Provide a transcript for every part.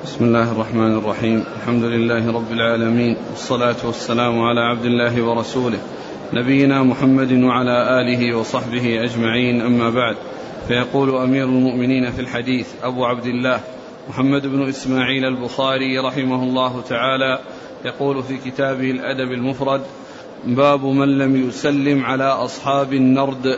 بسم الله الرحمن الرحيم. الحمد لله رب العالمين، والصلاة والسلام على عبد الله ورسوله نبينا محمد وعلى آله وصحبه أجمعين، أما بعد. فيقول أمير المؤمنين في الحديث أبو عبد الله محمد بن إسماعيل البخاري رحمه الله تعالى، يقول في كتابه الأدب المفرد: باب من لم يسلم على أصحاب النرد.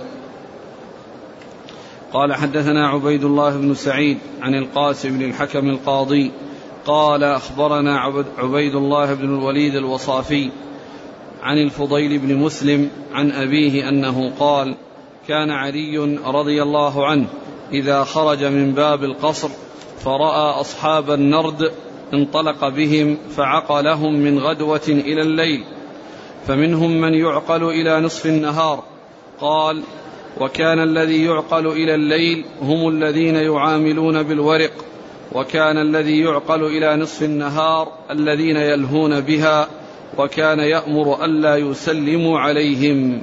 قال: حدثنا عبيد الله بن سعيد عن القاسم بن الحكم القاضي قال: أخبرنا عبيد الله بن الوليد الوصافي عن الفضيل بن مسلم عن أبيه أنه قال: كان علي رضي الله عنه إذا خرج من باب القصر فرأى أصحاب النرد انطلق بهم فعقلهم من غدوة إلى الليل، فمنهم من يعقل إلى نصف النهار. قال: وكان الذي يعقل إلى الليل هم الذين يعاملون بالورق، وكان الذي يعقل إلى نصف النهار الذين يلهون بها، وكان يأمر ألا يسلموا عليهم.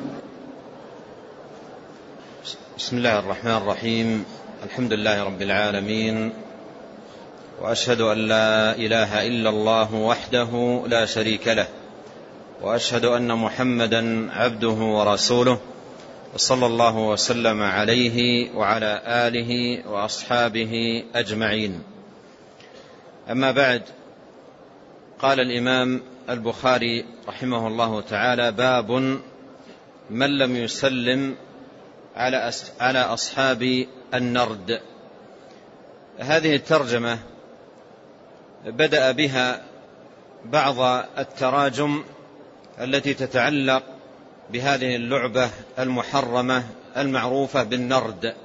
بسم الله الرحمن الرحيم. الحمد لله رب العالمين، وأشهد أن لا إله إلا الله وحده لا شريك له، وأشهد أن محمدا عبده ورسوله، وصلى الله وسلم عليه وعلى آله وأصحابه أجمعين. أما بعد، قال الإمام البخاري رحمه الله تعالى: باب من لم يسلم على أصحاب النرد. هذه الترجمة بدأ بها بعض التراجم التي تتعلق بهذه اللعبة المحرمة المعروفة بالنرد،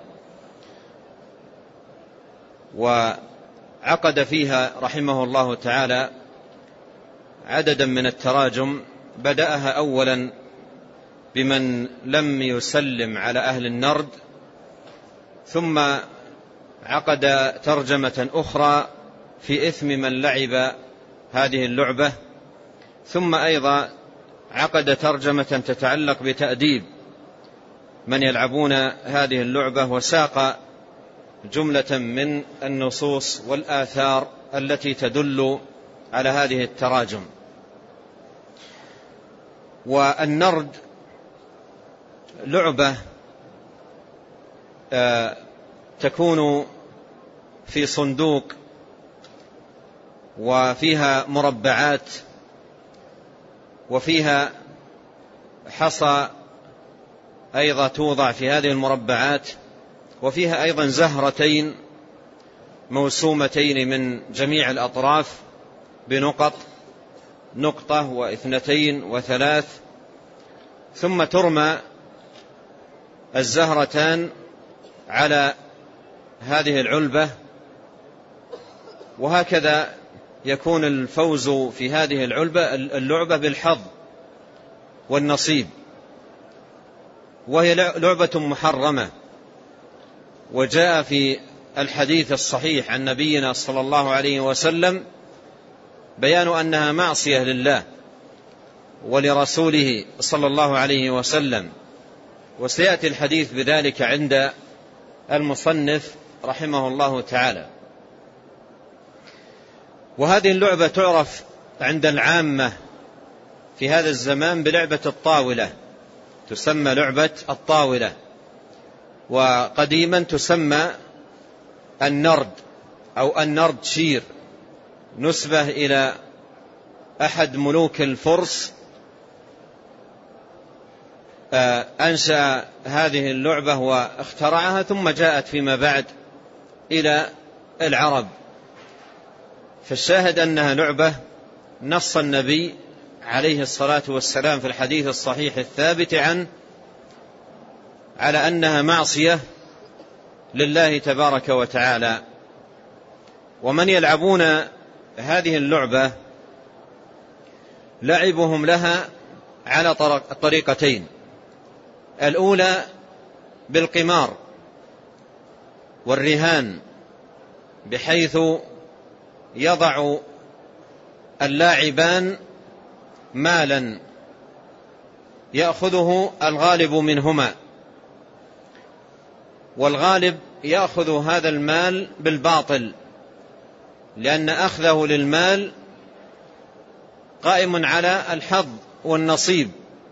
وعقد فيها رحمه الله تعالى عددا من التراجم. بدأها أولا بمن لم يسلم على أهل النرد، ثم عقد ترجمة أخرى في إثم من لعب هذه اللعبة، ثم أيضا عقد ترجمة تتعلق بتأديب من يلعبون هذه اللعبة، وساق جملة من النصوص والآثار التي تدل على هذه التراجم. والنرد لعبة تكون في صندوق وفيها مربعات، وفيها حصى أيضا توضع في هذه المربعات، وفيها أيضا زهرتين موسومتين من جميع الأطراف بنقط، نقطة واثنتين وثلاث، ثم ترمى الزهرتان على هذه العلبة، وهكذا يكون الفوز في هذه اللعبة بالحظ والنصيب. وهي لعبة محرمة، وجاء في الحديث الصحيح عن نبينا صلى الله عليه وسلم بيان أنها معصية لله ولرسوله صلى الله عليه وسلم، وسيأتي الحديث بذلك عند المصنف رحمه الله تعالى. وهذه اللعبة تعرف عند العامة في هذا الزمان بلعبة الطاولة، تسمى لعبة الطاولة، وقديما تسمى النرد أو النرد شير، نسبة إلى أحد ملوك الفرس أنشأ هذه اللعبة واخترعها، ثم جاءت فيما بعد إلى العرب. فالشاهد أنها لعبة نص النبي عليه الصلاة والسلام في الحديث الصحيح الثابت عنه على أنها معصية لله تبارك وتعالى. ومن يلعبون هذه اللعبة لعبهم لها على طريقتين: الأولى بالقمار والرهان، بحيث يضع اللاعبان مالا يأخذه الغالب منهما، والغالب يأخذ هذا المال بالباطل لأن أخذه للمال قائم على الحظ والنصيب،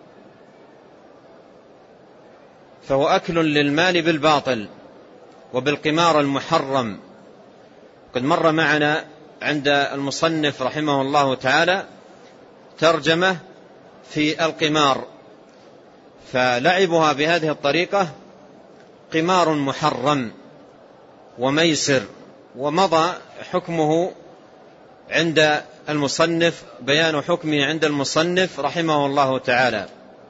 فهو أكل للمال بالباطل وبالقمار المحرم. قد مر معنا عند المصنف رحمه الله تعالى ترجمة في القمار، فلعبها بهذه الطريقة قمار محرم وميسر، ومضى حكمه عند المصنف، بيان حكمه عند المصنف رحمه الله تعالى.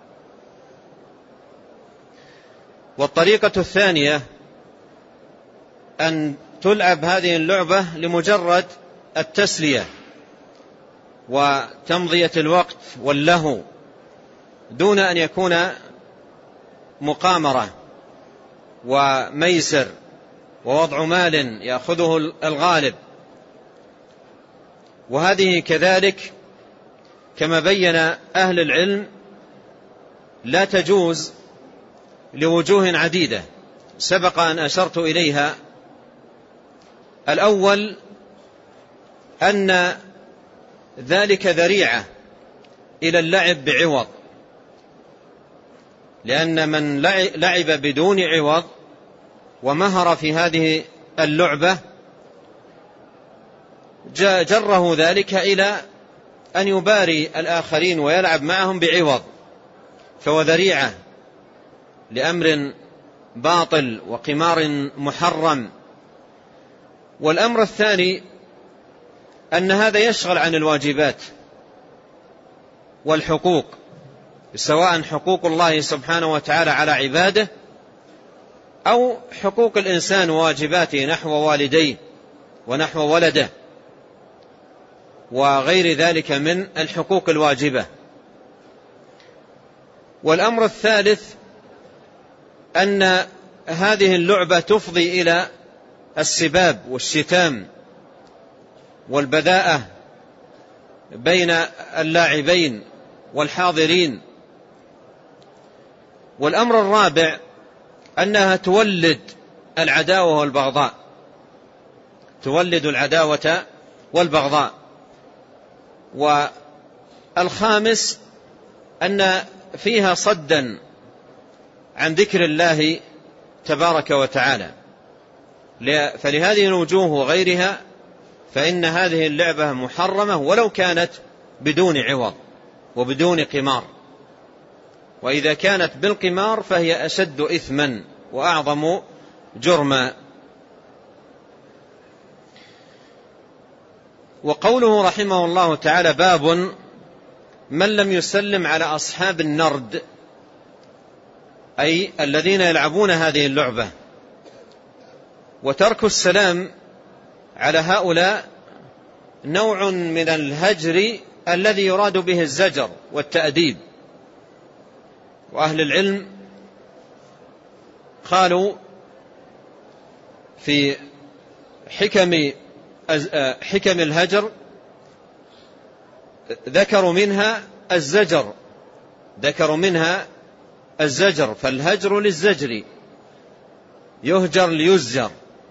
والطريقة الثانية أن تلعب هذه اللعبة لمجرد التسلية وتمضية الوقت واللهو، دون أن يكون مقامرة وميسر ووضع مال يأخذه الغالب. وهذه كذلك كما بين أهل العلم لا تجوز لوجوه عديدة سبق أن أشرت إليها. الأول أن ذلك ذريعة إلى اللعب بعوض، لأن من لعب بدون عوض ومهر في هذه اللعبة جره ذلك إلى أن يباري الآخرين ويلعب معهم بعوض، فهو ذريعة لأمر باطل وقمار محرم. والأمر الثاني أن هذا يشغل عن الواجبات والحقوق، سواء حقوق الله سبحانه وتعالى على عباده أو حقوق الإنسان وواجباته نحو والديه ونحو ولده وغير ذلك من الحقوق الواجبة. والأمر الثالث أن هذه اللعبة تفضي إلى السباب والشتام والبذاءة بين اللاعبين والحاضرين. والأمر الرابع أنها تولد العداوة والبغضاء، تولد العداوة والبغضاء. والخامس أن فيها صدا عن ذكر الله تبارك وتعالى. فلهذه الوجوه وغيرها فإن هذه اللعبة محرمة ولو كانت بدون عوض وبدون قمار، وإذا كانت بالقمار فهي أشد إثما وأعظم جرما. وقوله رحمه الله تعالى باب من لم يسلم على أصحاب النرد، أي الذين يلعبون هذه اللعبة. وترك السلام على هؤلاء نوع من الهجر الذي يراد به الزجر والتأديب. وأهل العلم قالوا في حكم الهجر ذكروا منها الزجر، فالهجر للزجر، يهجر ليزجر.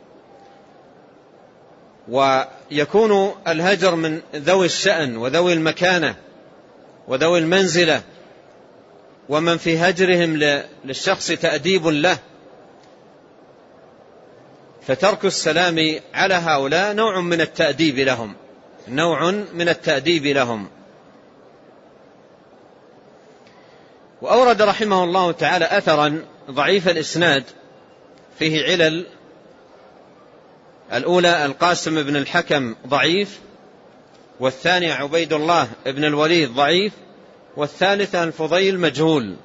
ويكون الهجر من ذوي الشأن وذوي المكانة وذوي المنزلة، ومن في هجرهم للشخص تأديب له. فترك السلام على هؤلاء نوع من التأديب لهم، وأورد رحمه الله تعالى أثرا ضعيف الإسناد فيه علل. الأولى القاسم بن الحكم ضعيف، والثانية عبيد الله بن الوليد ضعيف، والثالثة الفضيل مجهول.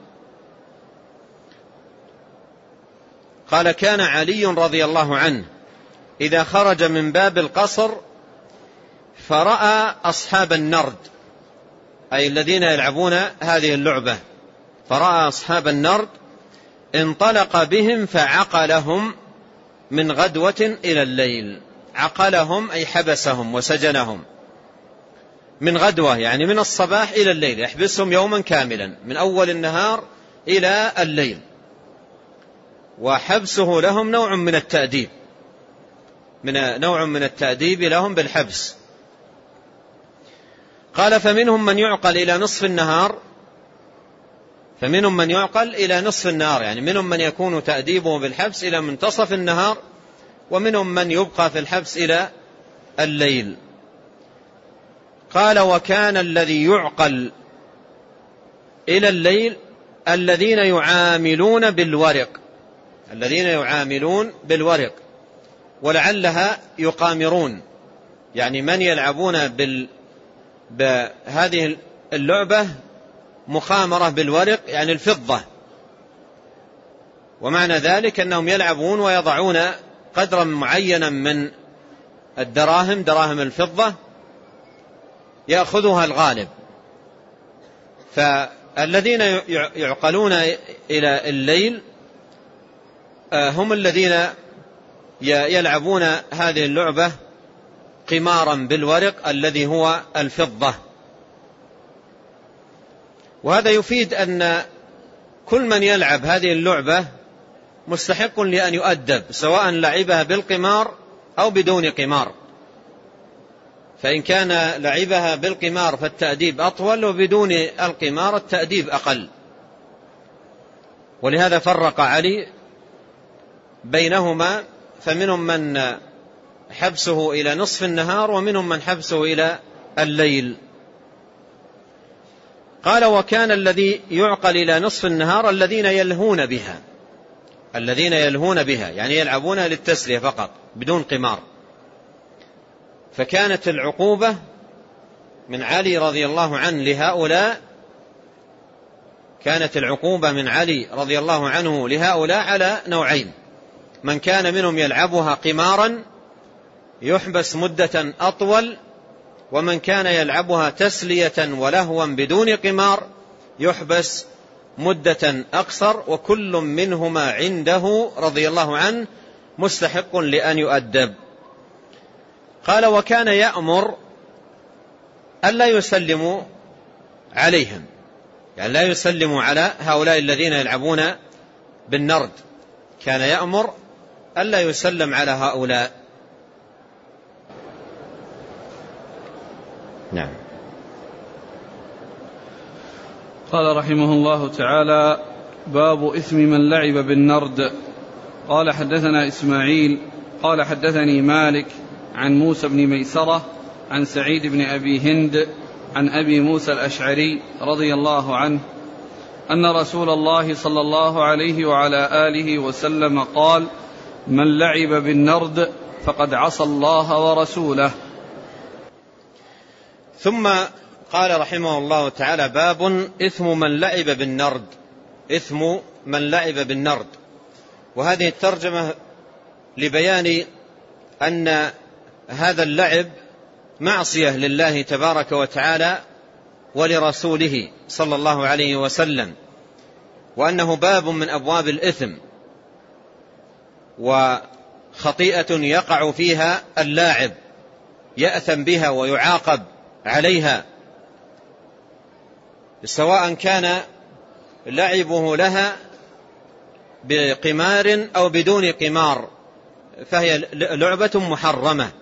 قال كان علي رضي الله عنه إذا خرج من باب القصر فرأى أصحاب النرد، أي الذين يلعبون هذه اللعبة، فرأى أصحاب النرد انطلق بهم فعقلهم من غدوة إلى الليل. عقلهم أي حبسهم وسجنهم، من غدوة يعني من الصباح إلى الليل، يحبسهم يوما كاملا من أول النهار إلى الليل. وحبسه لهم نوع من التأديب، نوع من التأديب لهم بالحبس. قال فمنهم من يعقل إلى نصف النهار، فمنهم من يعقل إلى نصف النهار، يعني منهم من يكون تأديبه بالحبس إلى منتصف النهار، ومنهم من يبقى في الحبس إلى الليل. قال وكان الذي يعقل إلى الليل الذين يعاملون بالورق، الذين يعاملون بالورق، ولعلها يقامرون، يعني من يلعبون بهذه اللعبة مخامرة بالورق، يعني الفضة. ومعنى ذلك أنهم يلعبون ويضعون قدرا معينا من الدراهم، دراهم الفضة، يأخذها الغالب. فالذين يعقلون إلى الليل هم الذين يلعبون هذه اللعبة قمارا بالورق الذي هو الفضة. وهذا يفيد أن كل من يلعب هذه اللعبة مستحق لأن يؤدب، سواء لعبها بالقمار أو بدون قمار. فإن كان لعبها بالقمار فالتأديب أطول، وبدون القمار التأديب أقل. ولهذا فرق علي بينهما، فمنهم من حبسه إلى نصف النهار، ومنهم من حبسه إلى الليل. قال وكان الذي يعقل إلى نصف النهار الذين يلهون بها، الذين يلهون بها يعني يلعبون للتسلية فقط بدون قمار. فكانت العقوبة من علي رضي الله عنه لهؤلاء، كانت العقوبة من علي رضي الله عنه لهؤلاء على نوعين: من كان منهم يلعبها قمارا يحبس مدة أطول، ومن كان يلعبها تسلية ولهوا بدون قمار يحبس مدة أقصر، وكل منهما عنده رضي الله عنه مستحق لأن يؤدب. قال وكان يأمر ألا يسلموا عليهم، يعني لا يسلموا على هؤلاء الذين يلعبون بالنرد، كان يأمر ألا يسلم على هؤلاء. نعم. قال رحمه الله تعالى: باب إثم من لعب بالنرد. قال حدثنا إسماعيل قال حدثني مالك عن موسى بن ميسرة عن سعيد بن أبي هند عن أبي موسى الأشعري رضي الله عنه أن رسول الله صلى الله عليه وعلى آله وسلم قال: من لعب بالنرد فقد عصى الله ورسوله. ثم قال رحمه الله تعالى: باب إثم من لعب بالنرد. إثم من لعب بالنرد. وهذه الترجمة لبيان أن هذا اللعب معصية لله تبارك وتعالى ولرسوله صلى الله عليه وسلم، وأنه باب من أبواب الإثم، وخطيئة يقع فيها اللاعب يأثم بها ويعاقب عليها، سواء كان لعبه لها بقمار أو بدون قمار، فهي لعبة محرمة.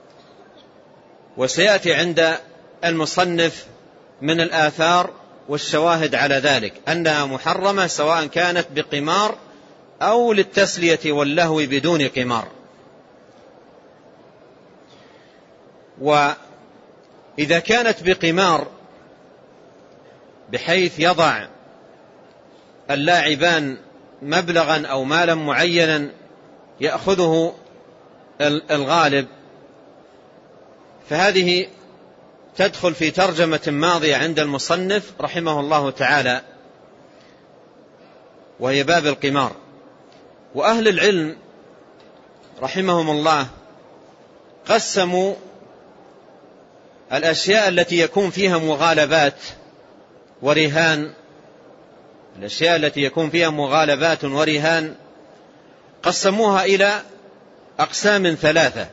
وسيأتي عند المصنف من الآثار والشواهد على ذلك أنها محرمة، سواء كانت بقمار أو للتسلية واللهو بدون قمار. وإذا كانت بقمار بحيث يضع اللاعبان مبلغا أو مالا معينا يأخذه الغالب، فهذه تدخل في ترجمة ماضية عند المصنف رحمه الله تعالى، وهي باب القمار. وأهل العلم رحمهم الله قسموا الأشياء التي يكون فيها مغالبات ورهان، الأشياء التي يكون فيها مغالبات ورهان قسموها إلى أقسام ثلاثة.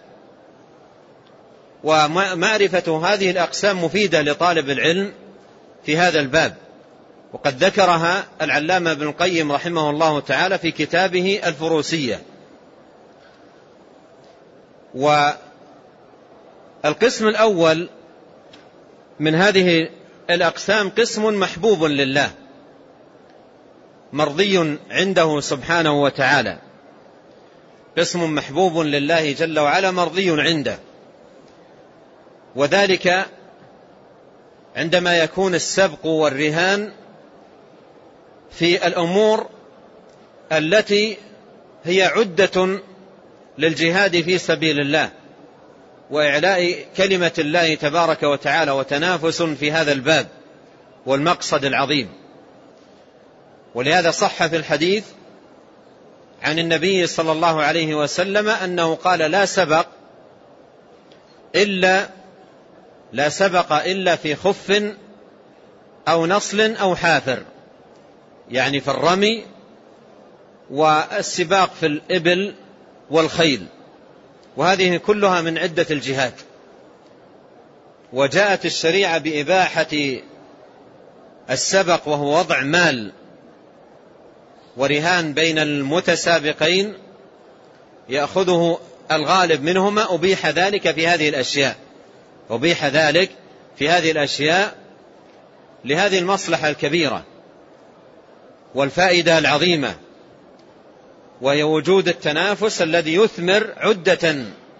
ومعرفة هذه الأقسام مفيدة لطالب العلم في هذا الباب، وقد ذكرها العلامة ابن القيم رحمه الله تعالى في كتابه الفروسية. والقسم الأول من هذه الأقسام قسم محبوب لله مرضي عنده سبحانه وتعالى، قسم محبوب لله جل وعلا مرضي عنده، وذلك عندما يكون السبق والرهان في الأمور التي هي عدة للجهاد في سبيل الله وإعلاء كلمة الله تبارك وتعالى وتنافس في هذا الباب والمقصد العظيم. ولهذا صح في الحديث عن النبي صلى الله عليه وسلم أنه قال: لا سبق إلا في خف أو نصل أو حافر، يعني في الرمي والسباق في الإبل والخيل، وهذه كلها من عدة الجهاد. وجاءت الشريعة بإباحة السبق، وهو وضع مال ورهان بين المتسابقين يأخذه الغالب منهما. أبيح ذلك في هذه الأشياء لهذه المصلحة الكبيرة والفائدة العظيمة، وهي وجود التنافس الذي يثمر عدة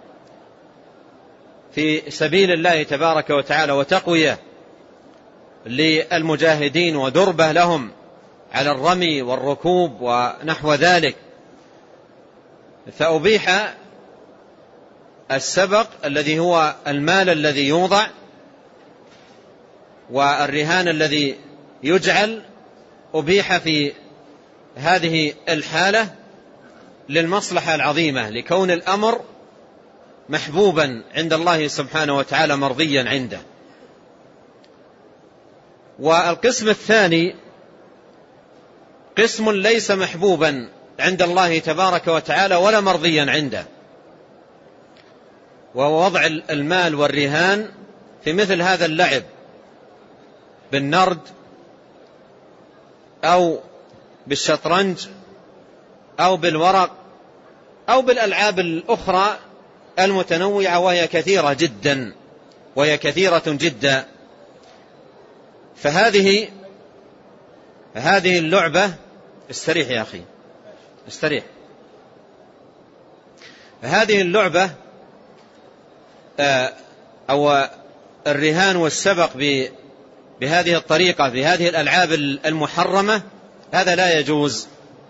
في سبيل الله تبارك وتعالى وتقوية للمجاهدين ودربة لهم على الرمي والركوب ونحو ذلك. فأبيح السبق الذي هو المال الذي يوضع والرهان الذي يجعل، أبيح في هذه الحالة للمصلحة العظيمة، لكون الأمر محبوبا عند الله سبحانه وتعالى مرضيا عنده. والقسم الثاني قسم ليس محبوبا عند الله تبارك وتعالى ولا مرضيا عنده، وهو وضع المال والرهان في مثل هذا اللعب بالنرد أو بالشطرنج أو بالورق أو بالألعاب الأخرى المتنوعة، وهي كثيرة جدا. فهذه اللعبة، استريح يا أخي استريح، هذه اللعبة أو الرهان والسبق بهذه الطريقة بهذه الألعاب المحرمة، هذا لا يجوز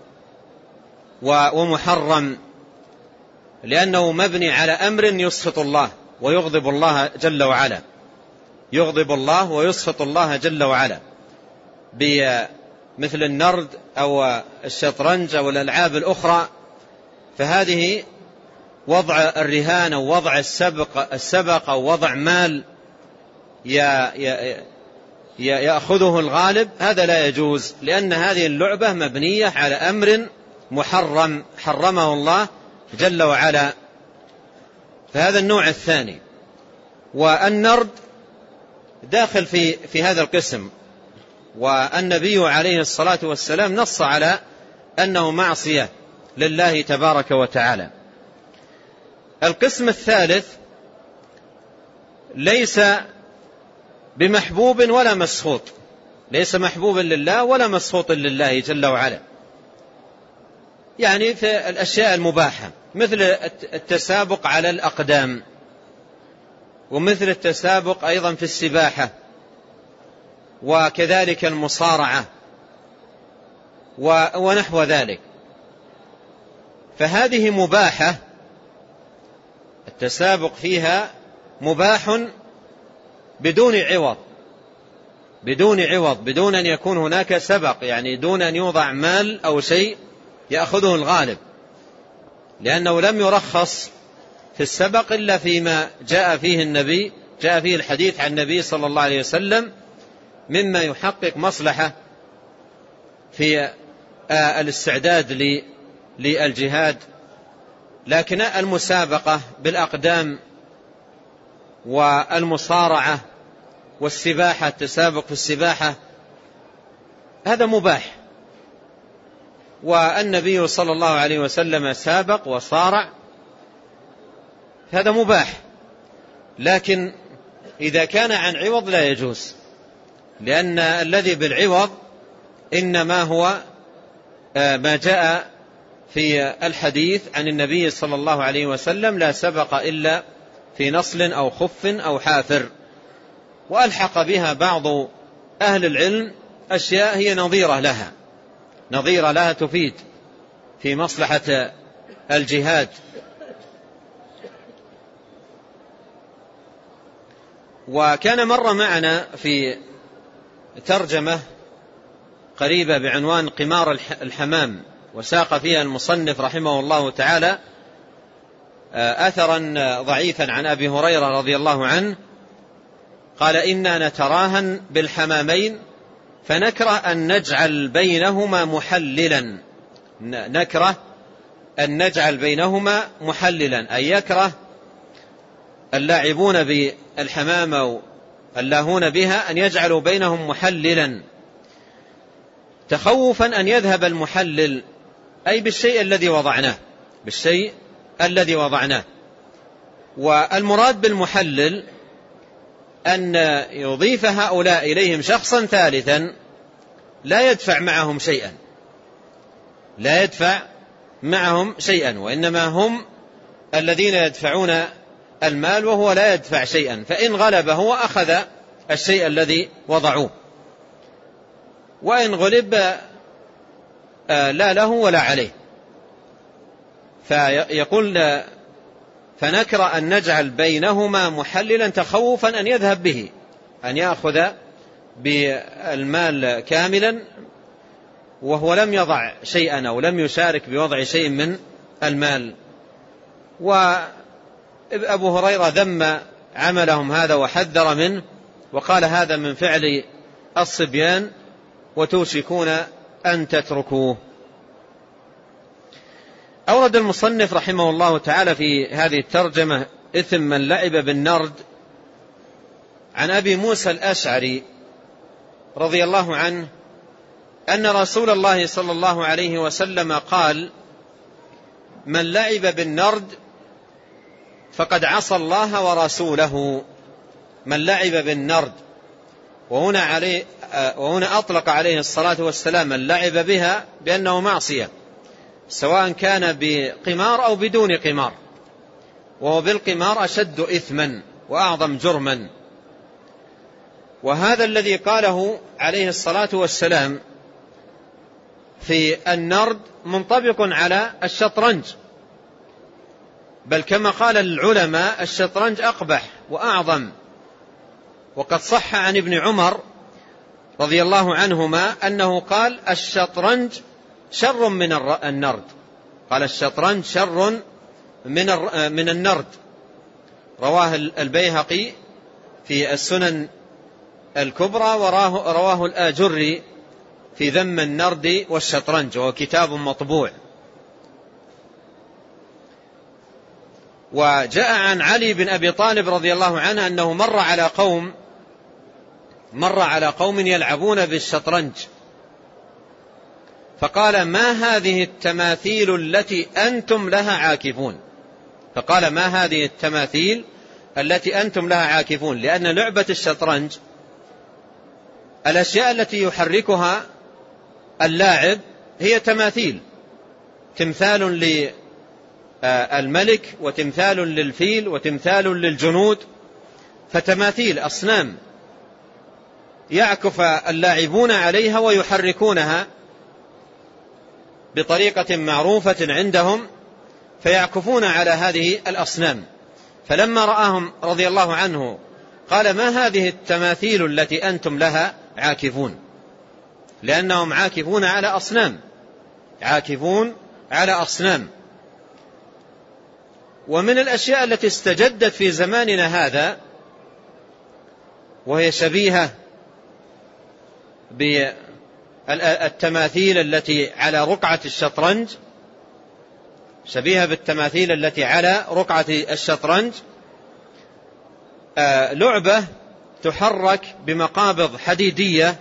ومحرم، لأنه مبني على أمر يسخط الله ويغضب الله جل وعلا، يغضب الله ويسخط الله جل وعلا، بمثل النرد أو الشطرنج أو الألعاب الأخرى. فهذه وضع الرهان أو وضع السبق أو وضع مال يأخذه الغالب، هذا لا يجوز، لأن هذه اللعبة مبنية على أمر محرم حرمه الله جل وعلا. فهذا النوع الثاني. والنرد داخل في هذا القسم، والنبي عليه الصلاة والسلام نص على أنه معصية لله تبارك وتعالى. القسم الثالث ليس بمحبوب ولا مسخوط، ليس محبوبا لله ولا مسخوط لله جل وعلا، يعني في الأشياء المباحة، مثل التسابق على الأقدام، ومثل التسابق أيضا في السباحة، وكذلك المصارعة ونحو ذلك. فهذه مباحة، التسابق فيها مباح بدون عوض، بدون أن يكون هناك سبق، يعني دون أن يوضع مال أو شيء يأخذه الغالب، لأنه لم يرخص في السبق إلا فيما جاء فيه الحديث عن النبي صلى الله عليه وسلم مما يحقق مصلحة في الاستعداد للجهاد. لكن المسابقة بالأقدام والمصارعة والسباحة، التسابق في السباحة، هذا مباح، والنبي صلى الله عليه وسلم سابق وصارع هذا مباح، لكن إذا كان عن عوض لا يجوز، لأن الذي بالعوض إنما هو ما جاء في الحديث عن النبي صلى الله عليه وسلم: لا سبق إلا في نصل أو خف أو حافر. وألحق بها بعض أهل العلم أشياء هي نظيرة لها تفيد في مصلحة الجهاد. وكان مر معنا في ترجمة قريبة بعنوان قمار الحمام، وساق فيها المصنف رحمه الله تعالى أثرا ضعيفا عن أبي هريرة رضي الله عنه قال: إنا نتراهن بالحمامين فنكره أن نجعل بينهما محللا، أي يكره اللاعبون بالحمام أو اللاهون بها أن يجعلوا بينهم محللا، تخوفا أن يذهب المحلل، أي بالشيء الذي وضعناه. والمراد بالمحلل أن يضيف هؤلاء إليهم شخصا ثالثا لا يدفع معهم شيئا، وإنما هم الذين يدفعون المال وهو لا يدفع شيئا، فإن غلب هو أخذ الشيء الذي وضعوه، وإن غلب لا له ولا عليه. فيقول: فنكره أن نجعل بينهما محللا تخوفا أن يذهب به، أن يأخذ بالمال كاملا وهو لم يضع شيئا أو لم يشارك بوضع شيء من المال. وأبو هريرة ذم عملهم هذا وحذر منه، وقال: هذا من فعل الصبيان وتوشكون أن تتركوه. أورد المصنف رحمه الله تعالى في هذه الترجمة إثم من لعب بالنرد عن أبي موسى الأشعري رضي الله عنه أن رسول الله صلى الله عليه وسلم قال: من لعب بالنرد فقد عصى الله ورسوله. من لعب بالنرد، وهنا أطلق عليه الصلاة والسلام اللعب بها بأنه معصية، سواء كان بقمار أو بدون قمار، وهو بالقمار أشد إثما وأعظم جرما. وهذا الذي قاله عليه الصلاة والسلام في النرد منطبق على الشطرنج، بل كما قال العلماء الشطرنج أقبح وأعظم. وقد صح عن ابن عمر رضي الله عنهما أنه قال: الشطرنج شر من النرد. قال: الشطرنج شر من النرد. رواه البيهقي في السنن الكبرى، ورواه الآجري في ذم النرد والشطرنج، وهو كتاب مطبوع. وجاء عن علي بن أبي طالب رضي الله عنه أنه مر على قوم يلعبون بالشطرنج، فقال: ما هذه التماثيل التي أنتم لها عاكفون؟ لأن لعبة الشطرنج الأشياء التي يحركها اللاعب هي تمثال للملك، وتمثال للفيل، وتمثال للجنود، فتماثيل أصنام يعكف اللاعبون عليها ويحركونها بطريقة معروفة عندهم، فيعكفون على هذه الأصنام. فلما رآهم رضي الله عنه قال: ما هذه التماثيل التي أنتم لها عاكفون؟ لأنهم عاكفون على أصنام. ومن الأشياء التي استجدت في زماننا هذا وهي شبيهة بالتماثيل التي على رقعة الشطرنج، لعبة تحرك بمقابض حديدية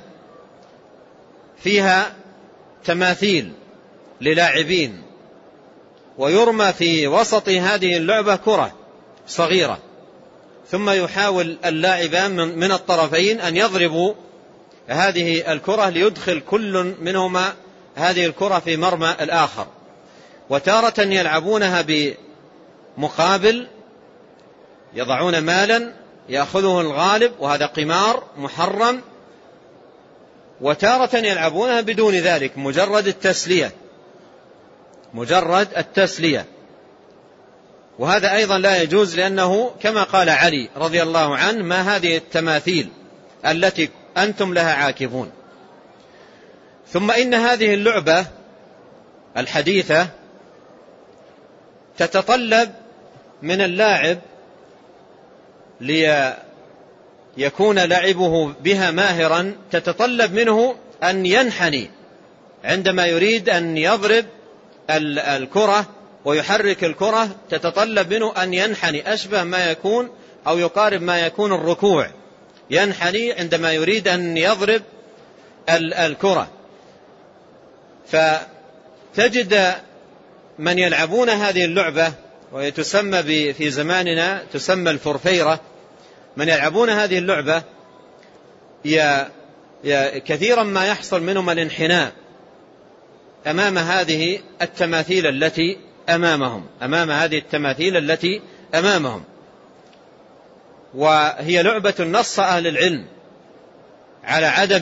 فيها تماثيل للاعبين، ويرمى في وسط هذه اللعبة كرة، صغيرة، ثم يحاول اللاعبان من الطرفين أن يضربوا هذه الكرة ليدخل كل منهما هذه الكرة في مرمى الآخر. وتارة يلعبونها بمقابل، يضعون مالا يأخذه الغالب وهذا قمار محرم، وتارة يلعبونها بدون ذلك، مجرد التسلية، وهذا أيضا لا يجوز، لأنه كما قال علي رضي الله عنه: ما هذه التماثيل التي أنتم لها عاكفون. ثم إن هذه اللعبة الحديثة تتطلب من اللاعب ليكون لعبه بها ماهرا، تتطلب منه أن ينحني عندما يريد أن يضرب الكرة ويحرك الكرة، تتطلب منه أن ينحني أشبه ما يكون أو يقارب ما يكون الركوع، ينحني عندما يريد أن يضرب الكرة. فتجد من يلعبون هذه اللعبة، وهي تسمى في زماننا تسمى الفرفيرة، من يلعبون هذه اللعبة كثيرا ما يحصل منهم الانحناء أمام هذه التماثيل التي أمامهم، وهي لعبة نص أهل العلم على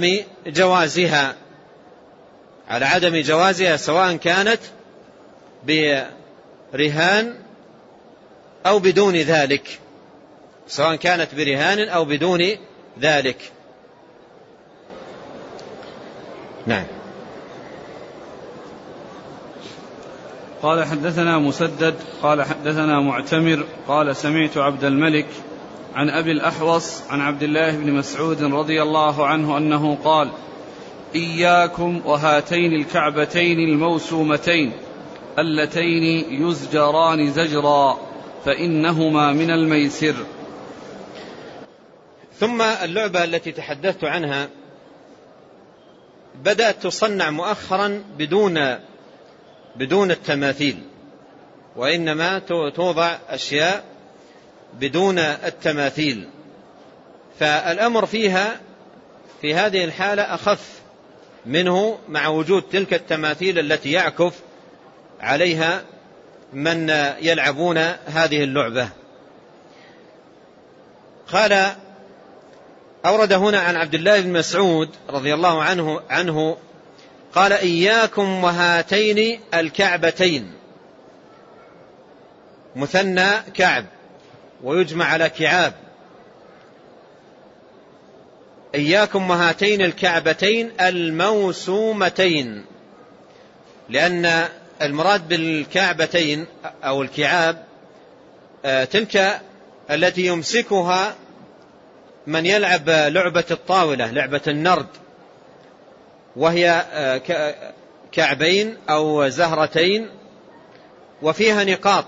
عدم جوازها سواء كانت برهان أو بدون ذلك، نعم. قال حدثنا مسدد قال حدثنا معتمر قال سمعت عبد الملك عن أبي الأحوص عن عبد الله بن مسعود رضي الله عنه أنه قال: إياكم وهاتين الكعبتين الموسومتين اللتين يزجران زجرا فإنهما من الميسر. ثم اللعبة التي تحدثت عنها بدأت تصنع مؤخرا بدون التماثيل، وإنما توضع أشياء بدون التماثيل، فالأمر فيها في هذه الحالة أخف منه مع وجود تلك التماثيل التي يعكف عليها من يلعبون هذه اللعبة. قال أورد هنا عن عبد الله بن مسعود رضي الله عنه قال: إياكم وهاتين الكعبتين، مثنى كعب ويجمع على كعاب، إياكم وهاتين الكعبتين الموسومتين، لأن المراد بالكعبتين أو الكعاب تلك التي يمسكها من يلعب لعبة الطاولة، لعبة النرد، وهي كعبين أو زهرتين وفيها نقاط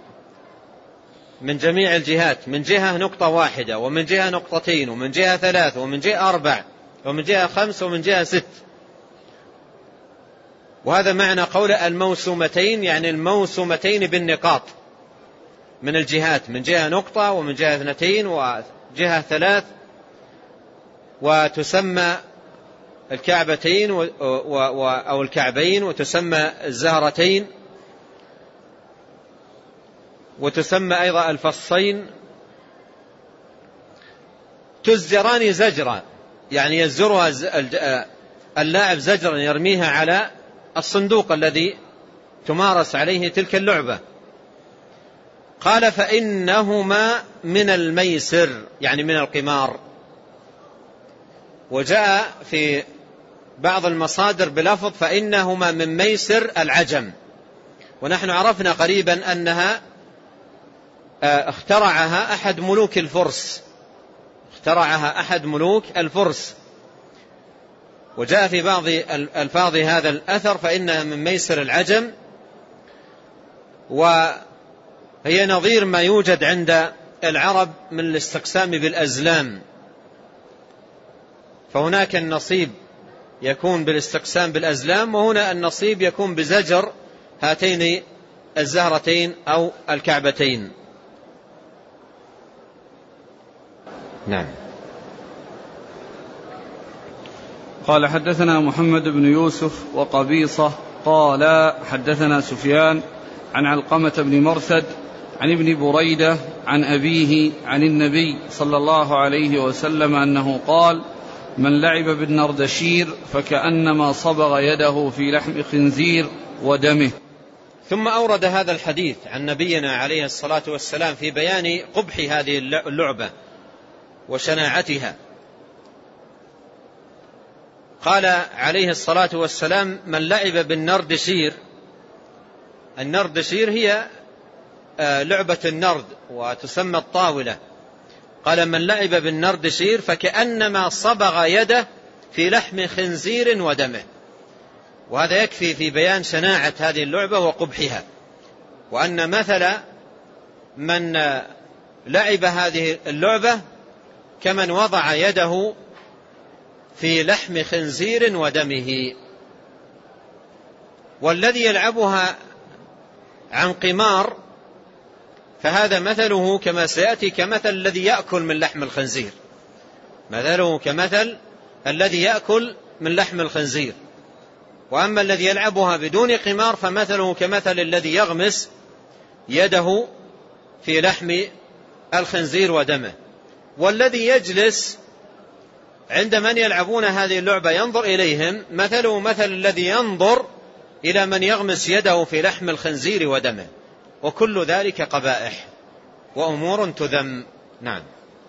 من جميع الجهات، من جهة نقطة واحدة، ومن جهة نقطتين، ومن جهة 3، ومن جهة 4، ومن جهة 5، ومن جهة 6. وهذا معنى قول الموسومتين، يعني الموسومتين بالنقاط من الجهات، من جهة نقطة، ومن جهة 2، وجهة 3، وتسمى الكعبتين أو الكعبين، وتسمى الزهرتين، وتسمى أيضا الفصين. تزجران زجرا، يعني يزجرها اللاعب زجرا يرميها على الصندوق الذي تمارس عليه تلك اللعبة. قال: فإنهما من الميسر، يعني من القمار. وجاء في بعض المصادر بلفظ فإنهما من ميسر العجم، ونحن عرفنا قريبا أنها اخترعها أحد ملوك الفرس، وجاء في بعض الفاظ هذا الأثر فإنها من ميسر العجم، وهي نظير ما يوجد عند العرب من الاستقسام بالأزلام، فهناك النصيب يكون بالاستقسام بالأزلام، وهنا النصيب يكون بزجر هاتين الزهرتين أو الكعبتين. نعم. قال حدثنا محمد بن يوسف وقبيصة قال حدثنا سفيان عن علقمة بن مرثد عن ابن بريدة عن أبيه عن النبي صلى الله عليه وسلم أنه قال: من لعب بالنردشير فكأنما صبغ يده في لحم خنزير ودمه. ثم أورد هذا الحديث عن نبينا عليه الصلاة والسلام في بيان قبح هذه اللعبة وشناعتها. قال عليه الصلاة والسلام: من لعب بالنردشير. النردشير هي لعبة النرد وتسمى الطاولة. قال: من لعب بالنردشير فكأنما صبغ يده في لحم خنزير ودمه. وهذا يكفي في بيان شناعة هذه اللعبة وقبحها، وأن مثل من لعب هذه اللعبة كمن وضع يده في لحم خنزير ودمه. والذي يلعبها عن قمار فهذا مثله كما سيأتي كمثل الذي يأكل من لحم الخنزير، مثله كمثل الذي يأكل من لحم الخنزير. وأما الذي يلعبها بدون قمار فمثله كمثل الذي يغمس يده في لحم الخنزير ودمه. والذي يجلس عند من يلعبون هذه اللعبة ينظر إليهم مثله مثل الذي ينظر إلى من يغمس يده في لحم الخنزير ودمه. وكل ذلك قبائح وأمور تذم. نعم.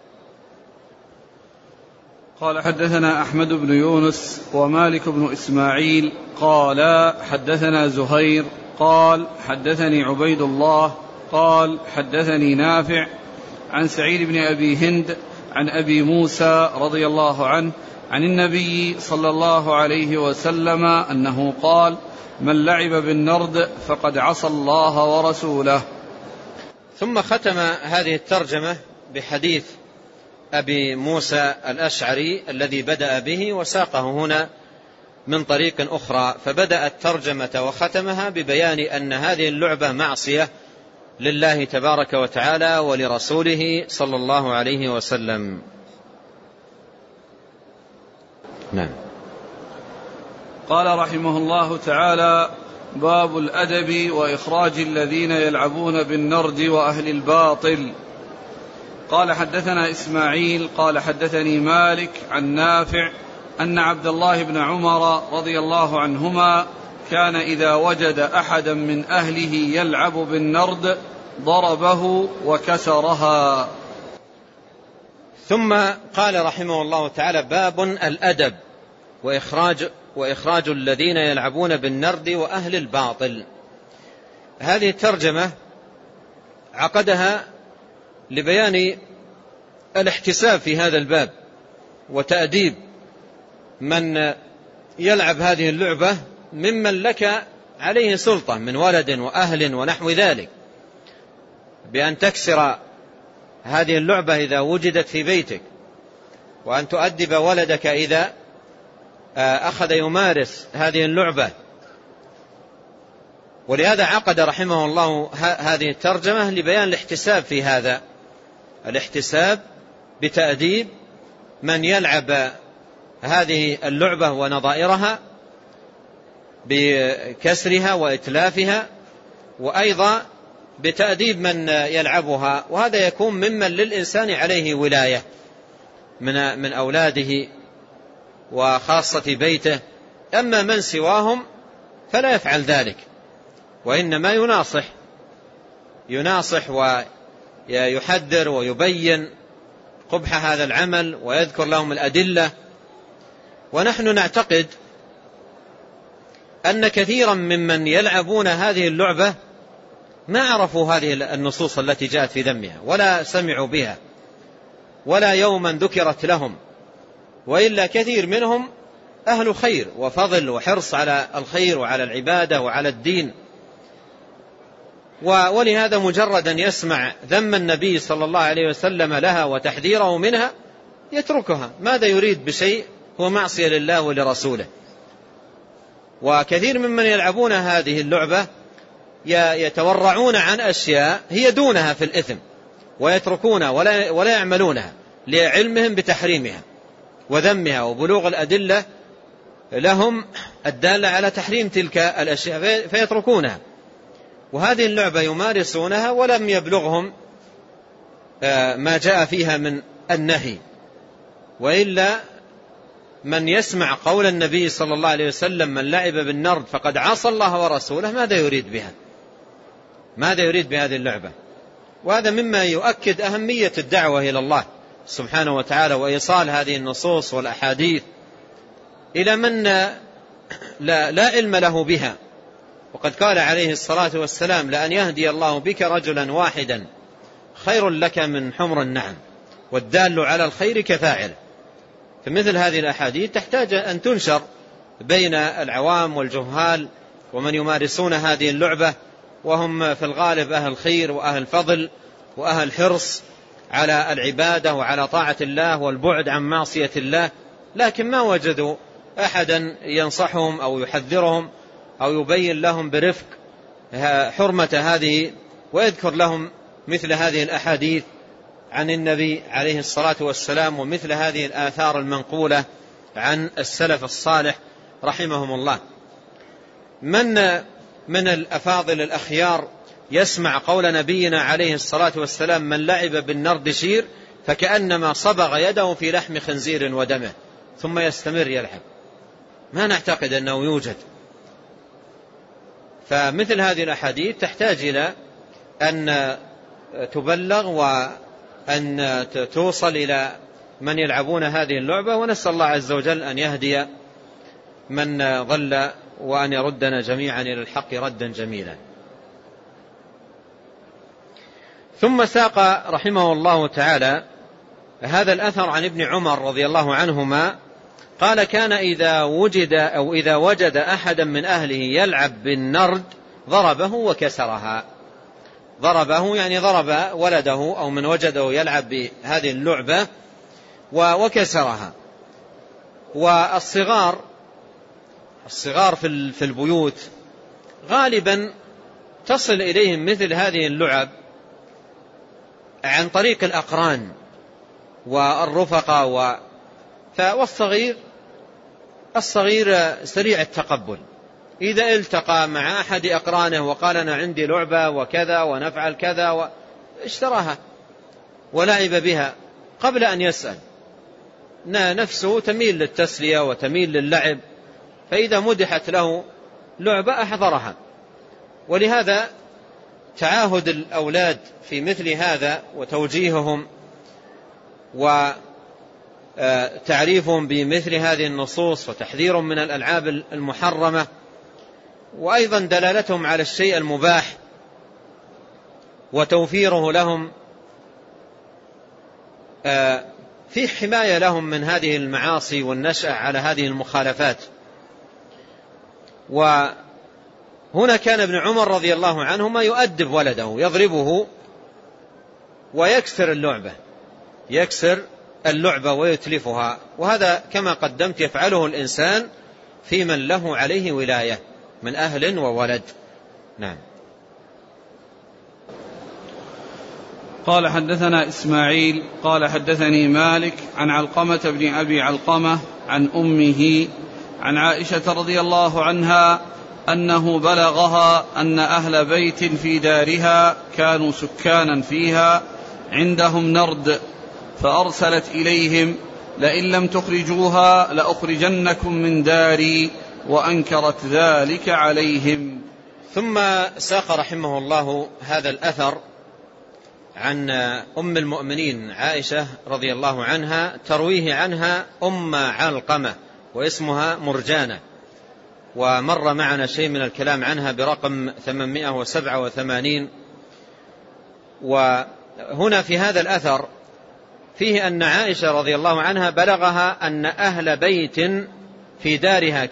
قال حدثنا أحمد بن يونس ومالك بن إسماعيل قال حدثنا زهير قال حدثني عبيد الله قال حدثني نافع عن سعيد بن أبي هند عن أبي موسى رضي الله عنه عن النبي صلى الله عليه وسلم أنه قال: من لعب بالنرد فقد عصى الله ورسوله. ثم ختم هذه الترجمة بحديث أبي موسى الأشعري الذي بدأ به وساقه هنا من طريق أخرى، فبدأ الترجمة وختمها ببيان أن هذه اللعبة معصية لله تبارك وتعالى ولرسوله صلى الله عليه وسلم. نعم. قال رحمه الله تعالى: باب الأدب وإخراج الذين يلعبون بالنرد وأهل الباطل. قال حدثنا إسماعيل قال حدثني مالك عن نافع أن عبد الله بن عمر رضي الله عنهما كان إذا وجد أحدا من أهله يلعب بالنرد ضربه وكسرها. ثم قال رحمه الله تعالى: باب الأدب وإخراج الذين يلعبون بالنرد وأهل الباطل. هذه الترجمة عقدها لبيان الاحتساب في هذا الباب وتأديب من يلعب هذه اللعبة ممن لك عليه سلطة من ولد وأهل ونحو ذلك، بأن تكسر هذه اللعبة إذا وجدت في بيتك، وأن تؤدب ولدك إذا أخذ يمارس هذه اللعبة. ولهذا عقد رحمه الله هذه الترجمة لبيان الاحتساب في هذا، الاحتساب بتأديب من يلعب هذه اللعبة ونظائرها بكسرها وإتلافها، وأيضا بتأديب من يلعبها. وهذا يكون ممن للإنسان عليه ولاية من أولاده وخاصة بيته. أما من سواهم فلا يفعل ذلك، وإنما يناصح ويحذر ويبين قبح هذا العمل ويذكر لهم الأدلة. ونحن نعتقد أن كثيرا ممن يلعبون هذه اللعبة ما عرفوا هذه النصوص التي جاءت في ذمها، ولا سمعوا بها، ولا يوما ذكرت لهم، وإلا كثير منهم أهل خير وفضل وحرص على الخير وعلى العبادة وعلى الدين. ولهذا مجرد أن يسمع ذم النبي صلى الله عليه وسلم لها وتحذيره منها يتركها. ماذا يريد بشيء هو معصية لله ولرسوله. وكثير ممن يلعبون هذه اللعبة يتورعون عن أشياء هي دونها في الإثم ويتركونها ولا يعملونها، لعلمهم بتحريمها وذمها وبلوغ الأدلة لهم الدالة على تحريم تلك الأشياء فيتركونها. وهذه اللعبة يمارسونها ولم يبلغهم ما جاء فيها من النهي. وإلا من يسمع قول النبي صلى الله عليه وسلم من لعب بالنرد فقد عصى الله ورسوله ماذا يريد بها؟ ماذا يريد بهذه اللعبة؟ وهذا مما يؤكد أهمية الدعوة إلى الله سبحانه وتعالى وإيصال هذه النصوص والأحاديث إلى من لا علم له بها. وقد قال عليه الصلاة والسلام لأن يهدي الله بك رجلا واحدا خير لك من حمر النعم والدال على الخير كفاعله. فمثل هذه الأحاديث تحتاج أن تنشر بين العوام والجهال ومن يمارسون هذه اللعبة، وهم في الغالب أهل خير وأهل فضل وأهل حرص على العبادة وعلى طاعة الله والبعد عن معصية الله، لكن ما وجدوا أحدا ينصحهم أو يحذرهم أو يبين لهم برفق حرمة هذه ويذكر لهم مثل هذه الأحاديث عن النبي عليه الصلاة والسلام ومثل هذه الآثار المنقولة عن السلف الصالح رحمهم الله. من الأفاضل الأخيار يسمع قول نبينا عليه الصلاة والسلام من لعب بالنرد شير فكأنما صبغ يده في لحم خنزير ودمه ثم يستمر يلعب، ما نعتقد أنه يوجد. فمثل هذه الأحاديث تحتاج إلى أن تبلغ وأن توصل إلى من يلعبون هذه اللعبة، ونسأل الله عز وجل أن يهدي من ضل وأن يردنا جميعا إلى الحق ردا جميلا. ثم ساق رحمه الله تعالى هذا الأثر عن ابن عمر رضي الله عنهما قال كان إذا وجد أحدا من أهله يلعب بالنرد ضربه وكسرها. ضربه يعني ضرب ولده أو من وجده يلعب بهذه اللعبة وكسرها. والصغار في البيوت غالبا تصل إليهم مثل هذه اللعب عن طريق الأقران والرفقة والصغير سريع التقبل، إذا التقى مع أحد أقرانه وقال أنا عندي لعبة وكذا ونفعل كذا اشتراها ولعب بها قبل أن يسأل، نفسه تميل للتسلية وتميل للعب، فإذا مدحت له لعبة أحضرها. ولهذا تعاهد الأولاد في مثل هذا وتوجيههم وتعريفهم بمثل هذه النصوص وتحذيرهم من الألعاب المحرمة، وأيضا دلالتهم على الشيء المباح وتوفيره لهم في حماية لهم من هذه المعاصي والنشأة على هذه المخالفات. وهنا كان ابن عمر رضي الله عنهما يؤدب ولده يضربه ويكسر اللعبة ويتلفها، وهذا كما قدمت يفعله الإنسان في من له عليه ولاية من أهل وولد. نعم. قال حدثنا إسماعيل قال حدثني مالك عن علقمة بن أبي علقمة عن أمه عن عائشة رضي الله عنها أنه بلغها أن أهل بيت في دارها كانوا سكانا فيها عندهم نرد، فأرسلت إليهم لئن لم تخرجوها لأخرجنكم من داري، وأنكرت ذلك عليهم. ثم ساق رحمه الله هذا الأثر عن أم المؤمنين عائشة رضي الله عنها ترويه عنها أم علقمة واسمها مرجانة، ومر معنا شيء من الكلام عنها برقم 887. وهنا في هذا الأثر فيه أن عائشة رضي الله عنها بلغها أن أهل بيت في دارها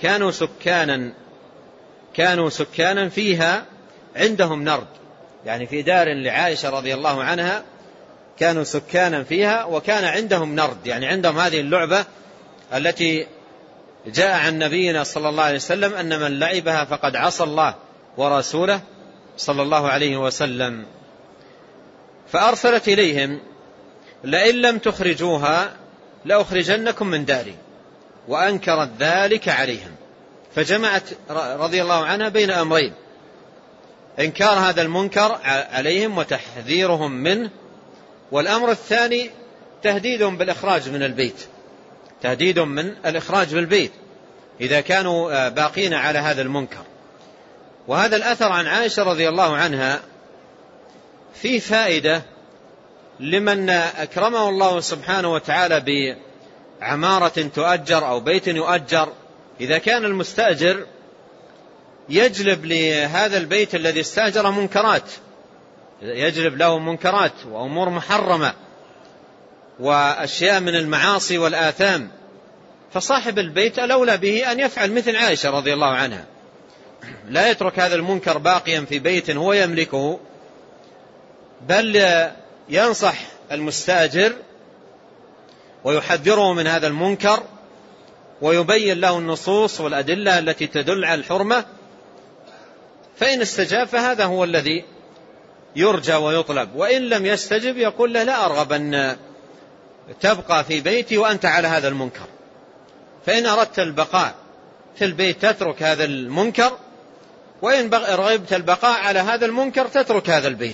كانوا سكانا فيها عندهم نرد، يعني في دار لعائشة رضي الله عنها كانوا سكانا فيها وكان عندهم نرد، يعني عندهم هذه اللعبة التي جاء عن نبينا صلى الله عليه وسلم أن من لعبها فقد عصى الله ورسوله صلى الله عليه وسلم. فأرسلت إليهم لئن لم تخرجوها لأخرجنكم من داري، وأنكرت ذلك عليهم. فجمعت رضي الله عنها بين أمرين: إنكار هذا المنكر عليهم وتحذيرهم منه، والأمر الثاني تهديدهم بالإخراج من البيت، تهديد من الإخراج بالبيت إذا كانوا باقين على هذا المنكر. وهذا الأثر عن عائشة رضي الله عنها فيه فائدة لمن أكرمه الله سبحانه وتعالى بعمارة تؤجر أو بيت يؤجر. إذا كان المستأجر يجلب لهذا البيت الذي استأجره منكرات، يجلب له منكرات وأمور محرمة وأشياء من المعاصي والآثام، فصاحب البيت الأولى به أن يفعل مثل عائشة رضي الله عنها، لا يترك هذا المنكر باقيا في بيت هو يملكه، بل ينصح المستأجر ويحذره من هذا المنكر ويبين له النصوص والأدلة التي تدل على الحرمة، فإن استجاب فهذا هو الذي يرجى ويطلب، وإن لم يستجب يقول له: لا أرغب أن تبقى في بيتي وأنت على هذا المنكر، فإن أردت البقاء في البيت تترك هذا المنكر، وإن رغبت البقاء على هذا المنكر تترك هذا البيت.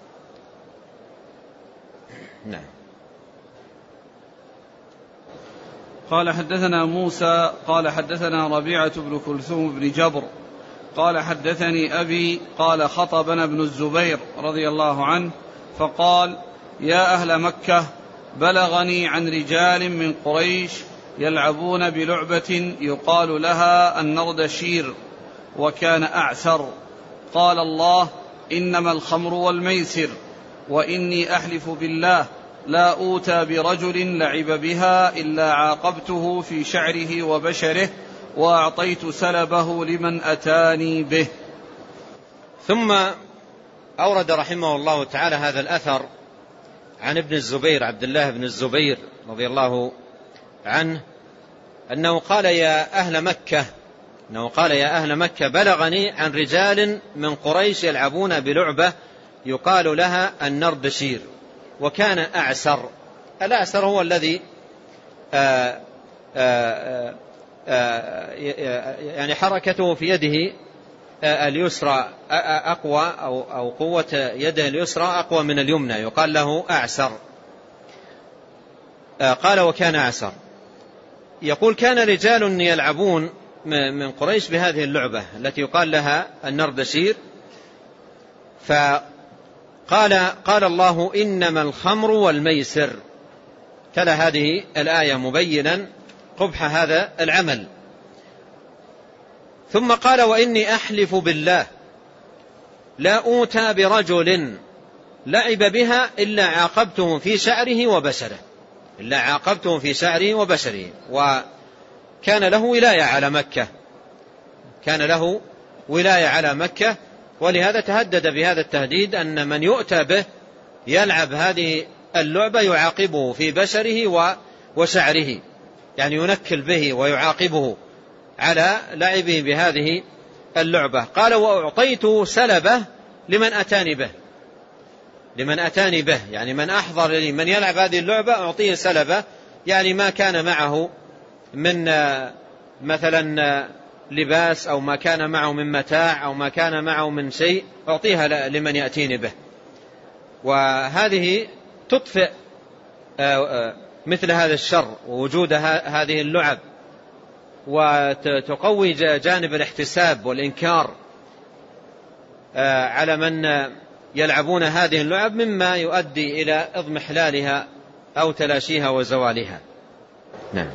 نعم. قال حدثنا موسى قال حدثنا ربيعة بن كلثوم بن جبر قال حدثني أبي قال خطبنا ابن الزبير رضي الله عنه فقال: يا أهل مكة، بلغني عن رجال من قريش يلعبون بلعبة يقال لها النردشير، وكان أعسر. قال الله: إنما الخمر والميسر، وإني أحلف بالله لا أوتى برجل لعب بها إلا عاقبته في شعره وبشره، وأعطيت سلبه لمن أتاني به. ثم أورد رحمه الله تعالى هذا الأثر عن ابن الزبير عبد الله بن الزبير رضي الله عنه أنه قال: يا أهل مكة، بلغني عن رجال من قريش يلعبون بلعبة يقال لها النردشير، وكان أعسر. الأعسر هو الذي يعني حركته في يده اليسرى أقوى، أو قوة يده اليسرى أقوى من اليمنى، يقال له أعسر. قال: وكان أعسر. يقول: كان رجال يلعبون من قريش بهذه اللعبة التي يقال لها النردشير، قال الله: إنما الخمر والميسر، تلا هذه الآية مبينا قبح هذا العمل. ثم قال: وإني أحلف بالله لا أوتى برجل لعب بها إلا عاقبته في شعره وبشره، وكان له ولاية على مكة، ولهذا تهدد بهذا التهديد أن من يؤتى به يلعب هذه اللعبة يعاقبه في بشره وشعره، يعني ينكل به ويعاقبه على لعبه بهذه اللعبة. قال: وأعطيت سلبه لمن أتاني به، يعني من أحضر لي من يلعب هذه اللعبة أعطيه سلبه، يعني ما كان معه من مثلا لباس، أو ما كان معه من متاع، أو ما كان معه من شيء، أعطيها لمن يأتيني به. وهذه تطفئ مثل هذا الشر ووجود هذه اللعب، وتقوي جانب الاحتساب والإنكار على من يلعبون هذه اللعب، مما يؤدي إلى اضمحلالها أو تلاشيها وزوالها. نعم.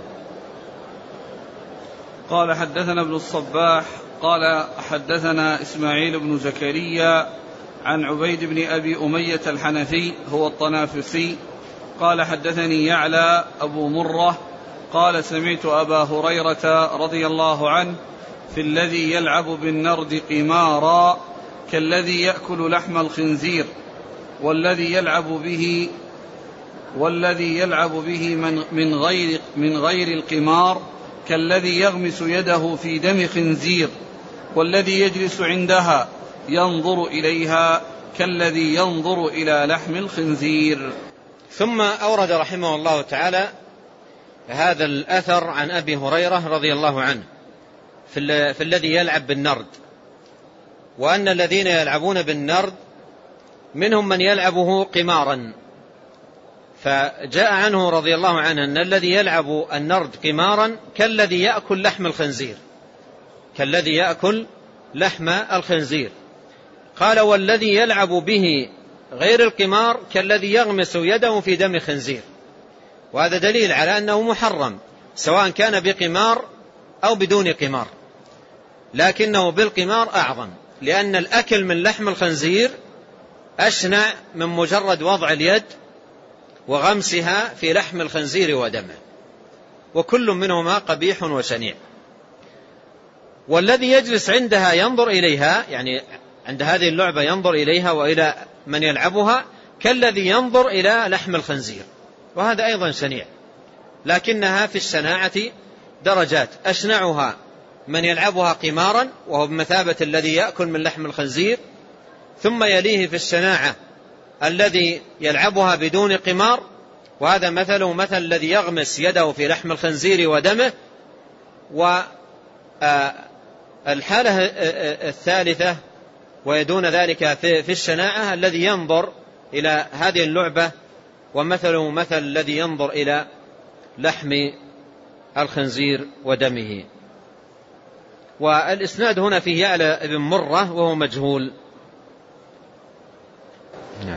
قال حدثنا ابن الصباح قال حدثنا إسماعيل بن زكريا عن عبيد بن أبي أمية الحنفي هو الطنافسي قال حدثني يعلى أبو مرة قال: سمعت أبا هريرة رضي الله عنه في الذي يلعب بالنرد قمارا كالذي يأكل لحم الخنزير، والذي يلعب به من غير القمار كالذي يغمس يده في دم خنزير، والذي يجلس عندها ينظر إليها كالذي ينظر إلى لحم الخنزير. ثم أورد رحمه الله تعالى هذا الأثر عن أبي هريرة رضي الله عنه في الذي يلعب بالنرد، وأن الذين يلعبون بالنرد منهم من يلعبه قمارا. فجاء عنه رضي الله عنه أن الذي يلعب النرد قمارا كالذي يأكل لحم الخنزير، كالذي يأكل لحم الخنزير. قال والذي يلعب به غير القمار كالذي يغمس يده في دم خنزير. وهذا دليل على أنه محرم سواء كان بقمار أو بدون قمار، لكنه بالقمار أعظم، لأن الأكل من لحم الخنزير أشنع من مجرد وضع اليد وغمسها في لحم الخنزير ودمه، وكل منهما قبيح وشنيع. والذي يجلس عندها ينظر إليها، يعني عند هذه اللعبة ينظر إليها وإلى من يلعبها كالذي ينظر إلى لحم الخنزير، وهذا أيضا شنيع، لكنها في الشناعة درجات. أشنعها من يلعبها قمارا وهو بمثابة الذي يأكل من لحم الخنزير، ثم يليه في الشناعة الذي يلعبها بدون قمار، وهذا مثله مثل الذي يغمس يده في لحم الخنزير ودمه. والحالة الثالثة ويدون ذلك في الشناعة الذي ينظر إلى هذه اللعبة، ومثله مثل الذي ينظر إلى لحم الخنزير ودمه. والإسناد هنا فيه يعلى بن مرة وهو مجهول. نعم.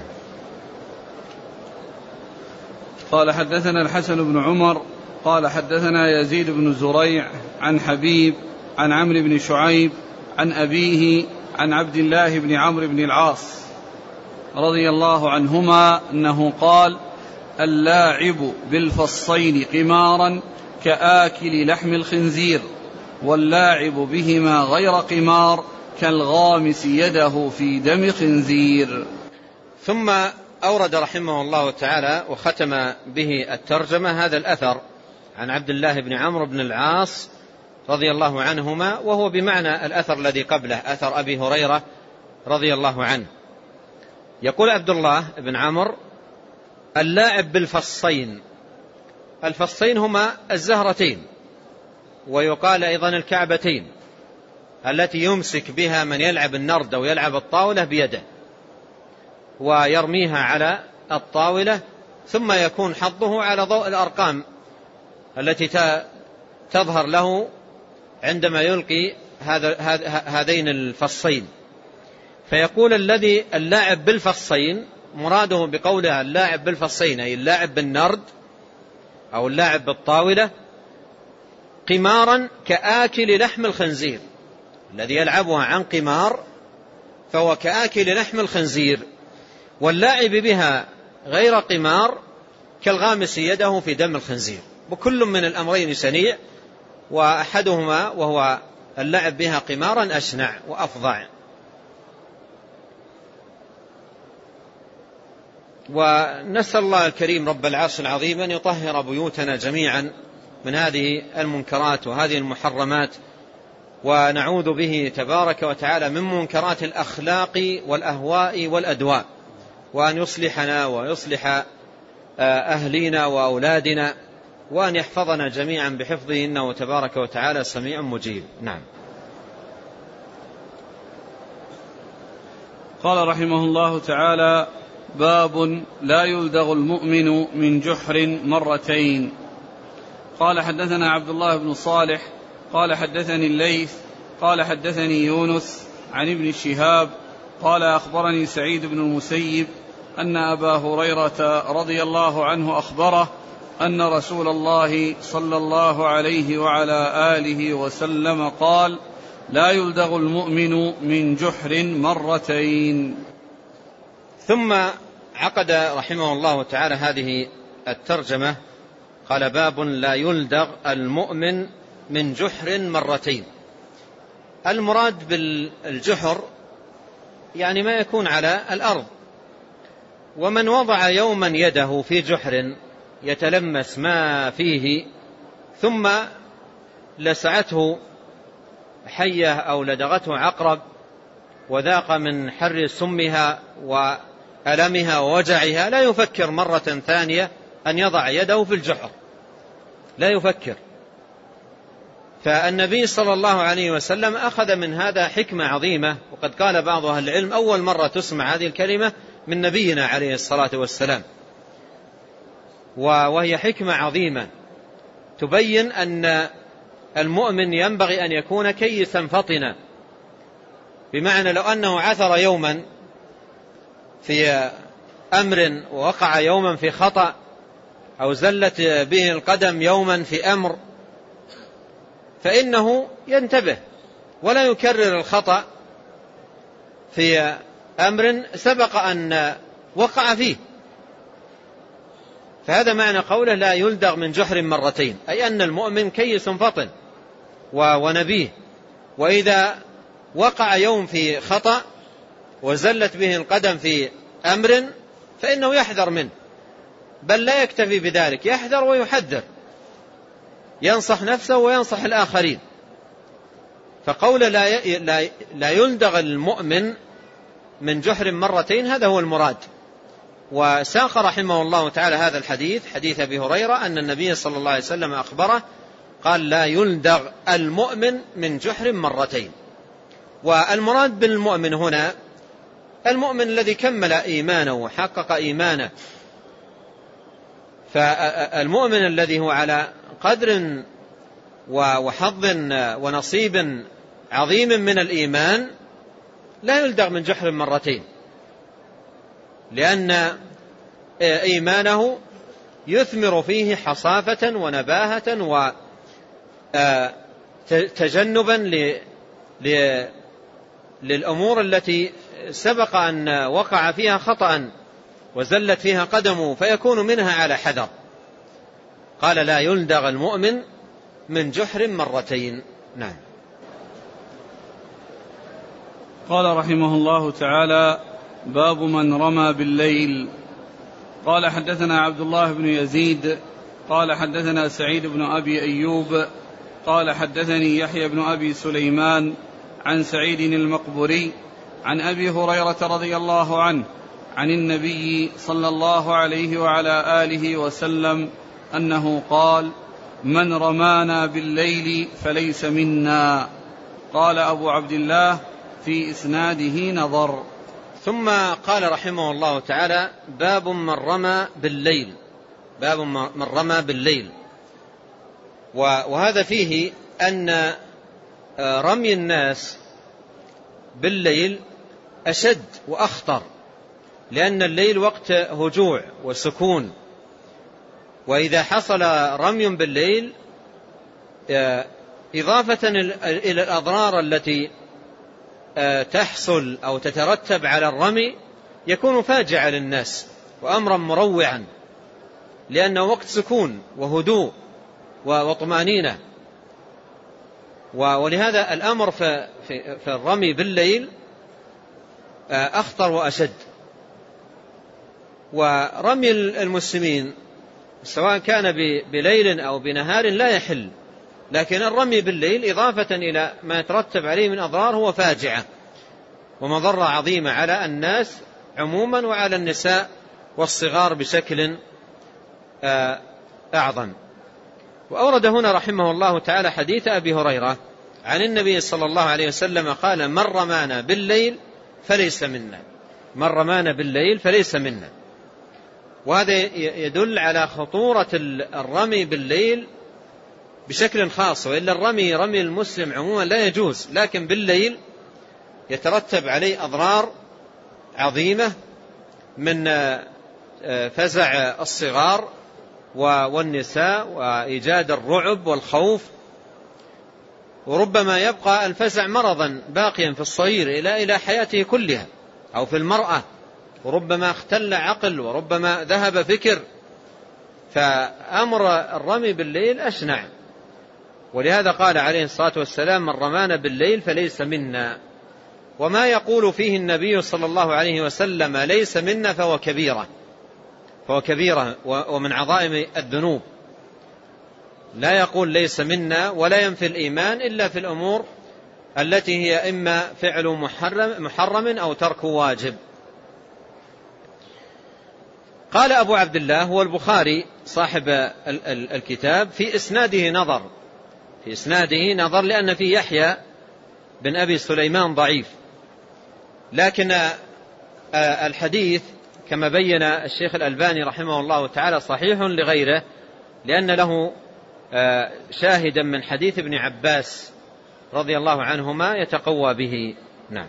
قال حدثنا الحسن بن عمر قال حدثنا يزيد بن زريع عن حبيب عن عمرو بن شعيب عن أبيه عن عبد الله بن عمرو بن العاص رضي الله عنهما أنه قال: اللاعب بالفصين قمارا كآكل لحم الخنزير، واللاعب بهما غير قمار كالغامس يده في دم خنزير. ثم أورد رحمه الله تعالى وختم به الترجمة هذا الأثر عن عبد الله بن عمرو بن العاص رضي الله عنهما، وهو بمعنى الأثر الذي قبله، أثر أبي هريرة رضي الله عنه. يقول عبد الله بن عمرو: اللاعب بالفصين. الفصين هما الزهرتين، ويقال أيضا الكعبتين، التي يمسك بها من يلعب النرد أو يلعب الطاولة بيده ويرميها على الطاولة، ثم يكون حظه على ضوء الأرقام التي تظهر له عندما يلقي هذين الفصين. فيقول الذي اللاعب بالفصين، مراده بقولها اللاعب بالفصين أي اللاعب بالنرد أو اللاعب بالطاولة، قمارا كآكل لحم الخنزير. الذي يلعبها عن قمار فهو كآكل لحم الخنزير، واللاعب بها غير قمار كالغامس يده في دم الخنزير. وكل من الأمرين شنيع، وأحدهما وهو اللعب بها قمارا أشنع وأفظع. ونسأل الله الكريم رب العرش العظيم أن يطهر بيوتنا جميعا من هذه المنكرات وهذه المحرمات، ونعوذ به تبارك وتعالى من منكرات الأخلاق والأهواء والأدواء، وأن يصلحنا ويصلح أهلينا وأولادنا، وأن يحفظنا جميعا بحفظه إنه تبارك وتعالى سميع مجيب. نعم. قال رحمه الله تعالى: باب لا يلدغ المؤمن من جحر مرتين. قال حدثنا عبد الله بن صالح قال حدثني الليث قال حدثني يونس عن ابن شهاب قال أخبرني سعيد بن المسيب أن أبا هريرة رضي الله عنه أخبره أن رسول الله صلى الله عليه وعلى آله وسلم قال: لا يلدغ المؤمن من جحر مرتين. ثم عقد رحمه الله تعالى هذه الترجمة، قال: باب لا يلدغ المؤمن من جحر مرتين. المراد بالجحر يعني ما يكون على الأرض، ومن وضع يوما يده في جحر يتلمس ما فيه ثم لسعته حية أو لدغته عقرب وذاق من حر سمها ألمها ووجعها لا يفكر مرة ثانية أن يضع يده في الجحر، لا يفكر. فالنبي صلى الله عليه وسلم أخذ من هذا حكمة عظيمة، وقد قال بعض أهل العلم أول مرة تسمع هذه الكلمة من نبينا عليه الصلاة والسلام، وهي حكمة عظيمة تبين أن المؤمن ينبغي أن يكون كيسا فطنا، بمعنى لو أنه عثر يوما في أمر ووقع يوما في خطأ، أو زلت به القدم يوما في أمر، فإنه ينتبه ولا يكرر الخطأ في أمر سبق أن وقع فيه. فهذا معنى قوله لا يلدغ من جحر مرتين، أي أن المؤمن كيس فطن ونبيه، وإذا وقع يوم في خطأ وزلت به القدم في أمر فإنه يحذر منه، بل لا يكتفي بذلك، يحذر ويحذر، ينصح نفسه وينصح الآخرين. فقول لا يلدغ المؤمن من جحر مرتين هذا هو المراد. وساق رحمه الله تعالى هذا الحديث، حديث أبي هريرة، أن النبي صلى الله عليه وسلم أخبره قال لا يلدغ المؤمن من جحر مرتين. والمراد بالمؤمن هنا المؤمن الذي كمل إيمانه وحقق إيمانه، فالمؤمن الذي هو على قدر وحظ ونصيب عظيم من الإيمان لا يلدغ من جحر مرتين، لأن إيمانه يثمر فيه حصافة ونباهة وتجنبا للأمور التي سبق أن وقع فيها خطأ وزلت فيها قدمه، فيكون منها على حذر. قال لا يلدغ المؤمن من جحر مرتين. نعم. قال رحمه الله تعالى باب من رمى بالليل. قال حدثنا عبد الله بن يزيد قال حدثنا سعيد بن أبي أيوب قال حدثني يحيى بن أبي سليمان عن سعيد المقبري عن أبي هريرة رضي الله عنه عن النبي صلى الله عليه وعلى آله وسلم أنه قال من رمانا بالليل فليس منا. قال أبو عبد الله في إسناده نظر. ثم قال رحمه الله تعالى باب من رمى بالليل. باب من رمى بالليل. وهذا فيه أن رمي الناس بالليل أشد وأخطر، لأن الليل وقت هجوع وسكون، وإذا حصل رمي بالليل إضافة إلى الأضرار التي تحصل أو تترتب على الرمي يكون فاجعا للناس وأمرا مروعا، لأنه وقت سكون وهدوء وطمأنينة. ولهذا الأمر في الرمي بالليل أخطر وأشد. ورمي المسلمين سواء كان بليل أو بنهار لا يحل، لكن الرمي بالليل إضافة إلى ما يترتب عليه من أضرار هو فاجعة ومضرة عظيمة على الناس عموما وعلى النساء والصغار بشكل أعظم. وأورد هنا رحمه الله تعالى حديث أبي هريرة عن النبي صلى الله عليه وسلم قال من رمانا بالليل فليس منا. من رمانا بالليل فليس منا. وهذا يدل على خطورة الرمي بالليل بشكل خاص، وإلا رمي المسلم عموما لا يجوز، لكن بالليل يترتب عليه أضرار عظيمة من فزع الصغار والنساء وإيجاد الرعب والخوف، وربما يبقى الفزع مرضا باقيا في الصغير إلى حياته كلها، أو في المرأة، وربما اختل عقل وربما ذهب فكر. فأمر الرمي بالليل أشنع، ولهذا قال عليه الصلاة والسلام من رمانا بالليل فليس منا. وما يقول فيه النبي صلى الله عليه وسلم ليس منا فهو كبيرة ومن عظائم الذنوب. لا يقول ليس منا ولا ينفي الإيمان إلا في الأمور التي هي إما فعل محرم أو ترك واجب. قال أبو عبد الله هو البخاري صاحب الكتاب في إسناده نظر لأن فيه يحيى بن أبي سليمان ضعيف، لكن الحديث كما بين الشيخ الألباني رحمه الله تعالى صحيح لغيره، لأن له شاهدا من حديث ابن عباس رضي الله عنهما يتقوى به. نعم.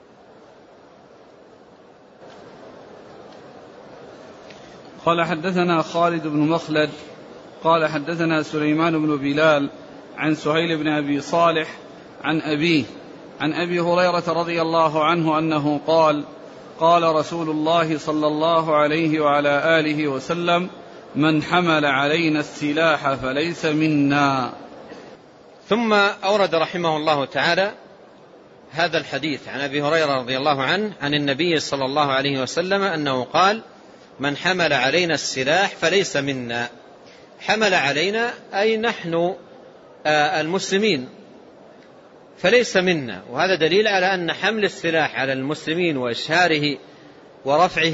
قال حدثنا خالد بن مخلد قال حدثنا سليمان بن بلال عن سهيل بن أبي صالح عن أبيه عن أبي هريرة رضي الله عنه أنه قال قال رسول الله صلى الله عليه وعلى آله وسلم: من حمل علينا السلاح فليس منا. ثم أورد رحمه الله تعالى هذا الحديث عن أبي هريرة رضي الله عنه عن النبي صلى الله عليه وسلم أنه قال: من حمل علينا السلاح فليس منا. حمل علينا أي نحن المسلمين، فليس منا. وهذا دليل على أن حمل السلاح على المسلمين وإشهاره ورفعه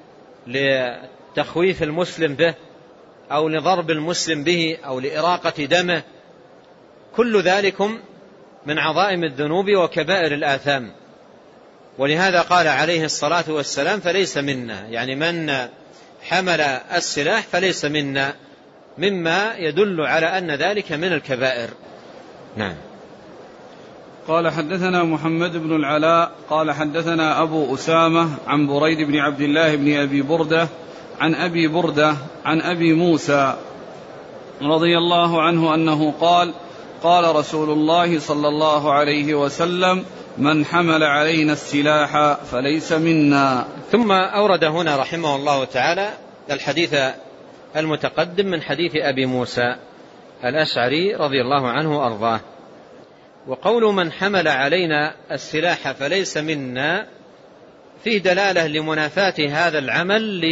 لتخويف المسلم به أو لضرب المسلم به أو لإراقة دمه، كل ذلكم من عظائم الذنوب وكبائر الآثام. ولهذا قال عليه الصلاة والسلام: فليس منا، يعني من حمل السلاح فليس منا، مما يدل على أن ذلك من الكبائر. نعم. قال حدثنا محمد بن العلاء قال حدثنا أبو أسامة عن بريد بن عبد الله بن أبي بردة عن أبي بردة عن أبي موسى رضي الله عنه أنه قال: قال رسول الله صلى الله عليه وسلم: من حمل علينا السلاح فليس منا. ثم أورد هنا رحمه الله تعالى الحديث المتقدم من حديث أبي موسى الأشعري رضي الله عنه وأرضاه. وقول من حمل علينا السلاح فليس منا فيه دلالة لمنافاة هذا العمل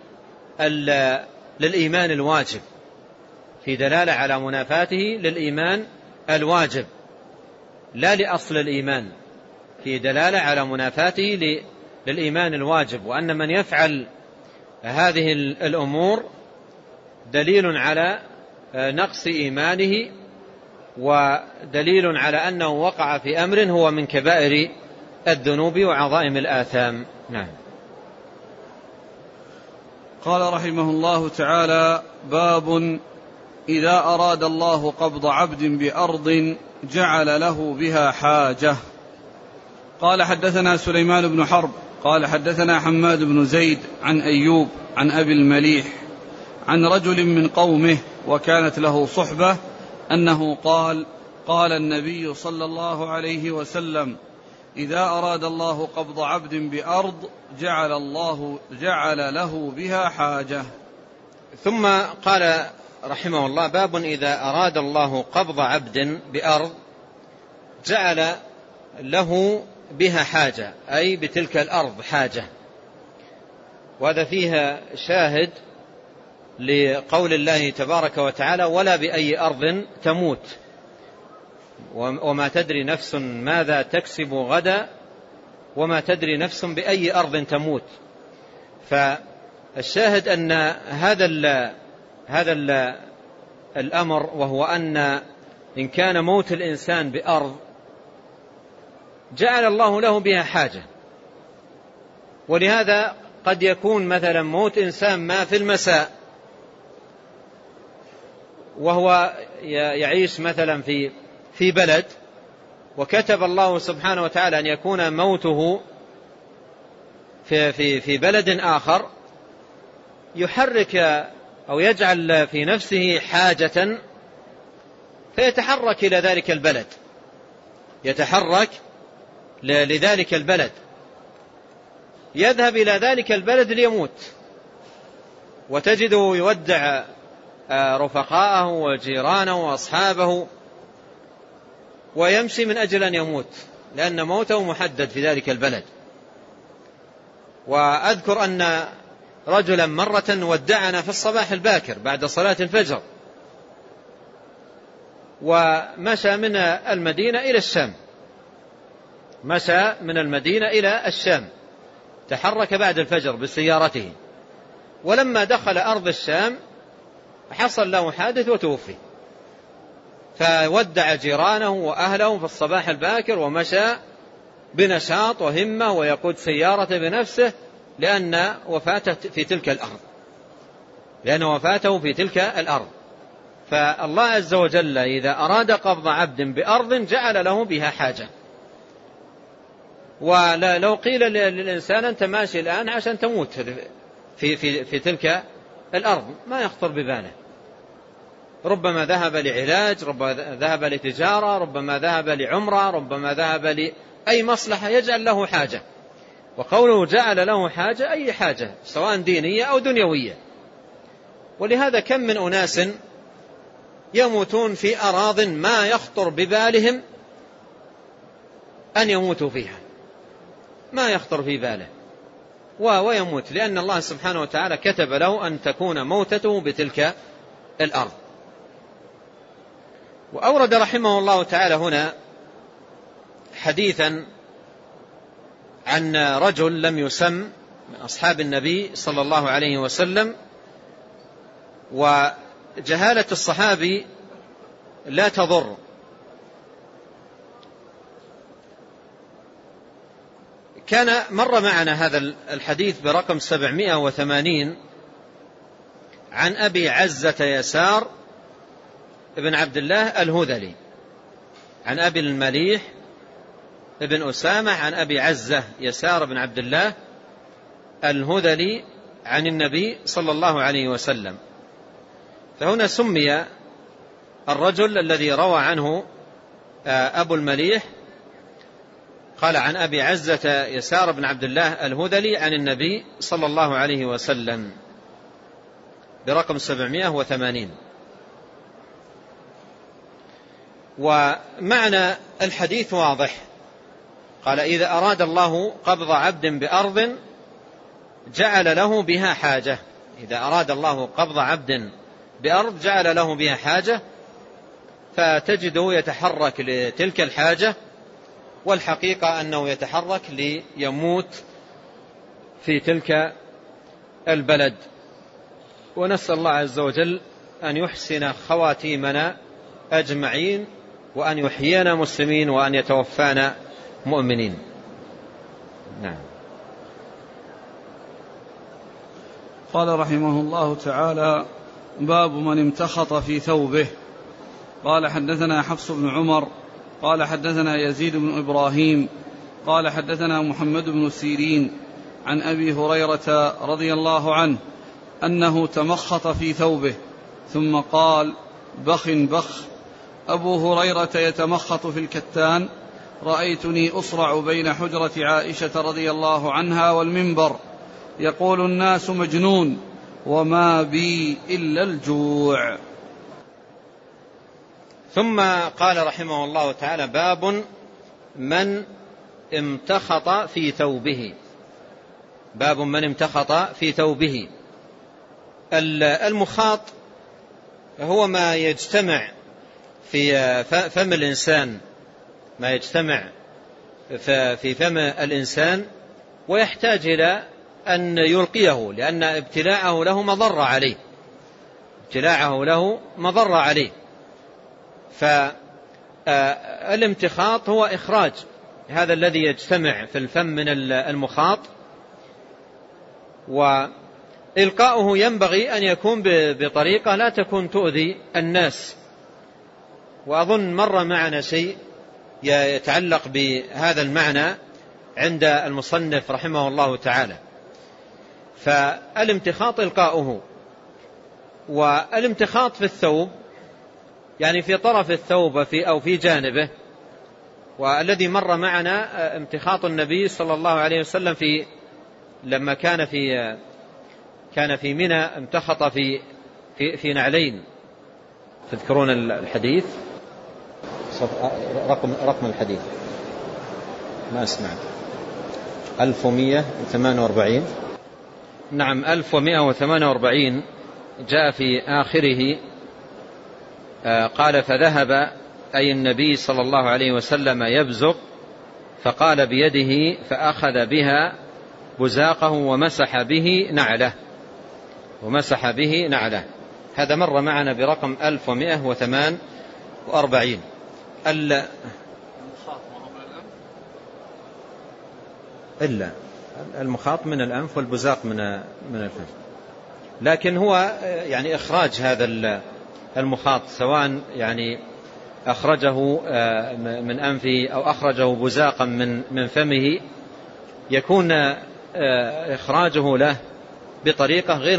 للإيمان الواجب، في دلالة على منافاته للإيمان الواجب لا لأصل الإيمان، في دلالة على منافاته للإيمان الواجب، وأن من يفعل هذه الأمور دليل على نقص إيمانه ودليل على أنه وقع في أمر هو من كبائر الذنوب وعظائم الآثام. نعم. قال رحمه الله تعالى: باب إذا أراد الله قبض عبد بأرض جعل له بها حاجة. قال حدثنا سليمان بن حرب قال حدثنا حماد بن زيد عن أيوب عن أبي المليح عن رجل من قومه وكانت له صحبة أنه قال: قال النبي صلى الله عليه وسلم: إذا أراد الله قبض عبد بأرض جعل له بها حاجة. ثم قال رحمه الله: باب إذا أراد الله قبض عبد بأرض جعل له بها حاجة، أي بتلك الأرض حاجة. وهذا فيها شاهد لقول الله تبارك وتعالى: ولا بأي أرض تموت وما تدري نفس ماذا تكسب غدا وما تدري نفس بأي أرض تموت. فالشاهد أن هذا الأمر، وهو أن إن كان موت الإنسان بأرض جعل الله له بها حاجة. ولهذا قد يكون مثلا موت إنسان ما في المساء وهو يعيش مثلا في بلد، وكتب الله سبحانه وتعالى أن يكون موته في بلد آخر، يحرك أو يجعل في نفسه حاجة فيتحرك إلى ذلك البلد، يتحرك لذلك البلد، يذهب إلى ذلك البلد ليموت، وتجده يودع رفقاءه وجيرانه وأصحابه ويمشي من أجل أن يموت، لأن موته محدد في ذلك البلد. وأذكر أن رجلا مرة ودعنا في الصباح الباكر بعد صلاة الفجر، ومشى من المدينة إلى الشام، مشى من المدينة إلى الشام، تحرك بعد الفجر بسيارته، ولما دخل أرض الشام حصل له حادث وتوفي، فودع جيرانه وأهله في الصباح الباكر ومشى بنشاط وهمة ويقود سيارته بنفسه لأن وفاته في تلك الأرض. فالله عز وجل إذا أراد قبض عبد بأرض جعل له بها حاجة. ولو قيل للإنسان أنت ماشي الآن عشان تموت في تلك الأرض ما يخطر بباله، ربما ذهب لعلاج، ربما ذهب لتجارة، ربما ذهب لعمرة، ربما ذهب لأي مصلحة يجعل له حاجة. وقوله جعل له حاجة أي حاجة سواء دينية أو دنيوية. ولهذا كم من أناس يموتون في أراض ما يخطر ببالهم أن يموتوا فيها، ما يخطر في باله ويموت، لأن الله سبحانه وتعالى كتب له أن تكون موتته بتلك الأرض. وأورد رحمه الله تعالى هنا حديثا عن رجل لم يسم من أصحاب النبي صلى الله عليه وسلم، وجهالة الصحابي لا تضر. كان مر معنا هذا الحديث برقم 780 عن أبي عزة يسار ابن عبد الله الهذلي عن أبي المليح ابن أسامة عن أبي عزة يسار بن عبد الله الهذلي عن النبي صلى الله عليه وسلم. فهنا سمي الرجل الذي روى عنه أبو المليح، قال عن أبي عزة يسار بن عبد الله الهذلي عن النبي صلى الله عليه وسلم برقم 780. ومعنى الحديث واضح، قال إذا أراد الله قبض عبد بأرض جعل له بها حاجة. إذا أراد الله قبض عبد بأرض جعل له بها حاجة، فتجده يتحرك لتلك الحاجة، والحقيقة أنه يتحرك ليموت في تلك البلد. ونسأل الله عز وجل أن يحسن خواتيمنا أجمعين، وأن يحيينا مسلمين، وأن يتوفانا مؤمنين. نعم. قال رحمه الله تعالى: باب من امتخط في ثوبه. قال حدثنا حفص بن عمر قال حدثنا يزيد بن إبراهيم قال حدثنا محمد بن سيرين عن أبي هريرة رضي الله عنه أنه تمخط في ثوبه، ثم قال: بخ بخ. أبو هريرة يتمخط في الكتان، رأيتني أصرع بين حجرة عائشة رضي الله عنها والمنبر، يقول الناس مجنون وما بي إلا الجوع. ثم قال رحمه الله تعالى: باب من امتخط في ثوبه. باب من امتخط في ثوبه. المخاط هو ما يجتمع في فم الإنسان، ما يجتمع في فم الإنسان ويحتاج إلى أن يلقيه، لأن ابتلاعه له مضر عليه، ابتلاعه له مضر عليه. فالامتخاط هو إخراج هذا الذي يجتمع في الفم من المخاط، وإلقاؤه ينبغي أن يكون بطريقة لا تكون تؤذي الناس. وأظن مر معنا شيء يتعلق بهذا المعنى عند المصنف رحمه الله تعالى. فالامتخاط إلقاؤه، والامتخاط في الثوب يعني في طرف الثوب أو في جانبه. والذي مر معنا امتخاط النبي صلى الله عليه وسلم لما كان في منى امتخط في نعلين. تذكرون الحديث؟ رقم الحديث ما أسمعت. 1148. نعم 1148 جاء في آخره قال: فذهب أي النبي صلى الله عليه وسلم يبزق، فقال بيده فأخذ بها بزاقه ومسح به نعله. ومسح به نعله. هذا مر معنا برقم 1148. إلا المخاط من الأنف والبزاق من الفم، لكن هو يعني إخراج هذا المخاط سواء يعني أخرجه من أنفه أو أخرجه بزاقا من فمه، يكون إخراجه له بطريقة غير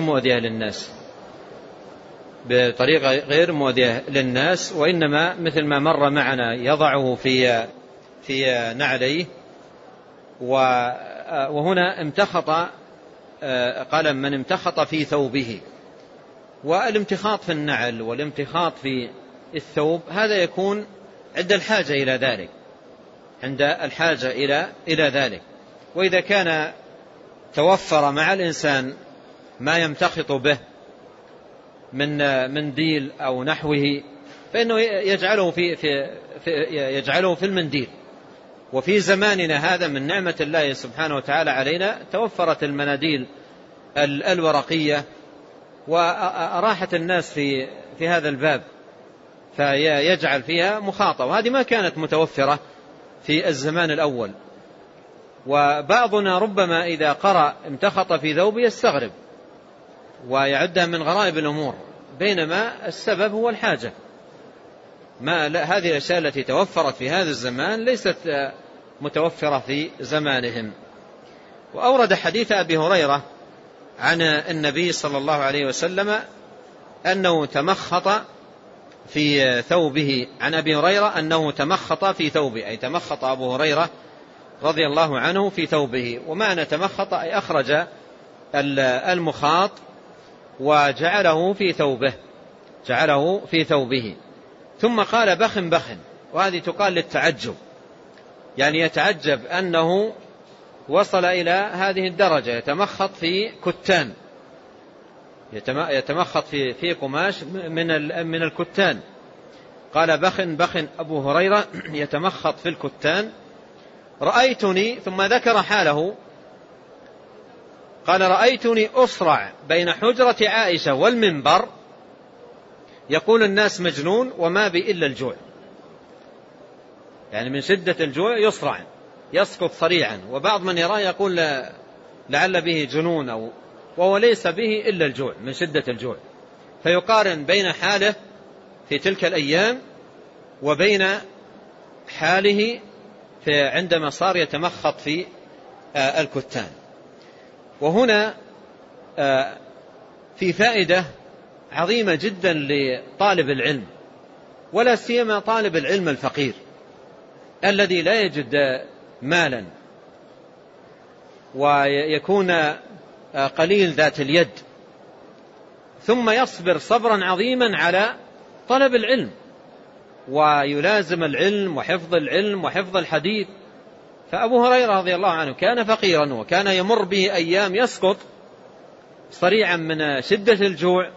مؤذية للناس، وإنما مثل ما مر معنا يضعه في نعليه. وهنا امتخط، قال من امتخط في ثوبه. والامتخاط في النعل والامتخاط في الثوب هذا يكون عند الحاجة إلى ذلك. وإذا كان توفر مع الإنسان ما يمتخط به من منديل أو نحوه فإنه يجعله في المنديل. وفي زماننا هذا من نعمة الله سبحانه وتعالى علينا توفرت المناديل الورقية وراحت الناس في هذا الباب، فيجعل فيها مخاطة، وهذه ما كانت متوفرة في الزمان الأول. وبعضنا ربما إذا قرأ امتخط في ثوبه يستغرب ويعدها من غرائب الأمور، بينما السبب هو الحاجة. هذه الأشياء التي توفرت في هذا الزمان ليست متوفرة في زمانهم. وأورد حديث أبي هريرة عن النبي صلى الله عليه وسلم أنه تمخط في ثوبه، عن أبي هريرة أنه تمخط في ثوبه، أي تمخط أبو هريرة رضي الله عنه في ثوبه. ومعنى تمخط أي أخرج المخاط وجعله في ثوبه. ثم قال بخ بخ، وهذه تقال للتعجب، يعني يتعجب أنه وصل إلى هذه الدرجة، يتمخط في كتان، يتمخط في قماش من الكتان. قال بخ بخ أبو هريرة يتمخط في الكتان. رأيتني، ثم ذكر حاله، قال رأيتني أصرع بين حجرة عائشة والمنبر، يقول الناس مجنون وما بي إلا الجوع، يعني من شدة الجوع يصرع يسقط صريعا. وبعض من يراه يقول لعل به جنون، وهو ليس به إلا الجوع من شدة الجوع. فيقارن بين حاله في تلك الأيام وبين حاله عندما صار يتمخط في الكتان. وهنا في فائدة عظيمة جدا لطالب العلم، ولا سيما طالب العلم الفقير الذي لا يجد مالا ويكون قليل ذات اليد، ثم يصبر صبرا عظيما على طلب العلم ويلازم العلم وحفظ العلم وحفظ الحديث. فأبو هريرة رضي الله عنه كان فقيرا، وكان يمر به أيام يسقط صريعا من شدة الجوع،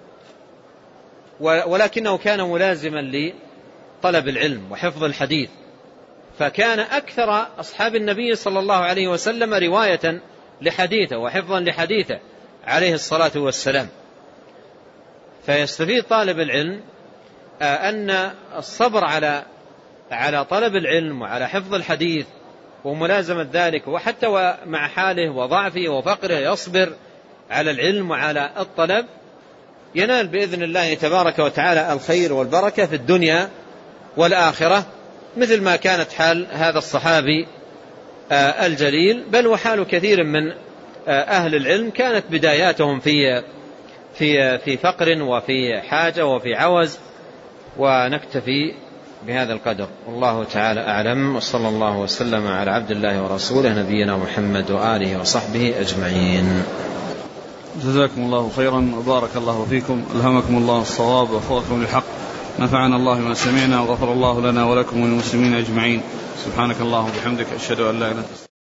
ولكنه كان ملازما لطلب العلم وحفظ الحديث. فكان أكثر أصحاب النبي صلى الله عليه وسلم رواية لحديثه وحفظا لحديثه عليه الصلاة والسلام. فيستفيد طالب العلم أن الصبر على طلب العلم وعلى حفظ الحديث وملازمة ذلك، وحتى مع حاله وضعفه وفقره يصبر على العلم وعلى الطلب، ينال بإذن الله تبارك وتعالى الخير والبركة في الدنيا والآخرة، مثل ما كانت حال هذا الصحابي الجليل، بل وحال كثير من أهل العلم كانت بداياتهم في فقر وفي حاجة وفي عوز. ونكتفي بهذا القدر، والله تعالى أعلم، وصلى الله وسلم على عبد الله ورسوله نبينا محمد وآله وصحبه أجمعين. جزاكم الله خيرا وبارك الله فيكم، ألهمكم الله الصواب ووفقكم للحق، نفعنا الله ما سمعنا وغفر الله لنا ولكم وللمسلمين أجمعين. سبحانك اللهم وبحمدك، أشهد أن لا إله إلا أنت.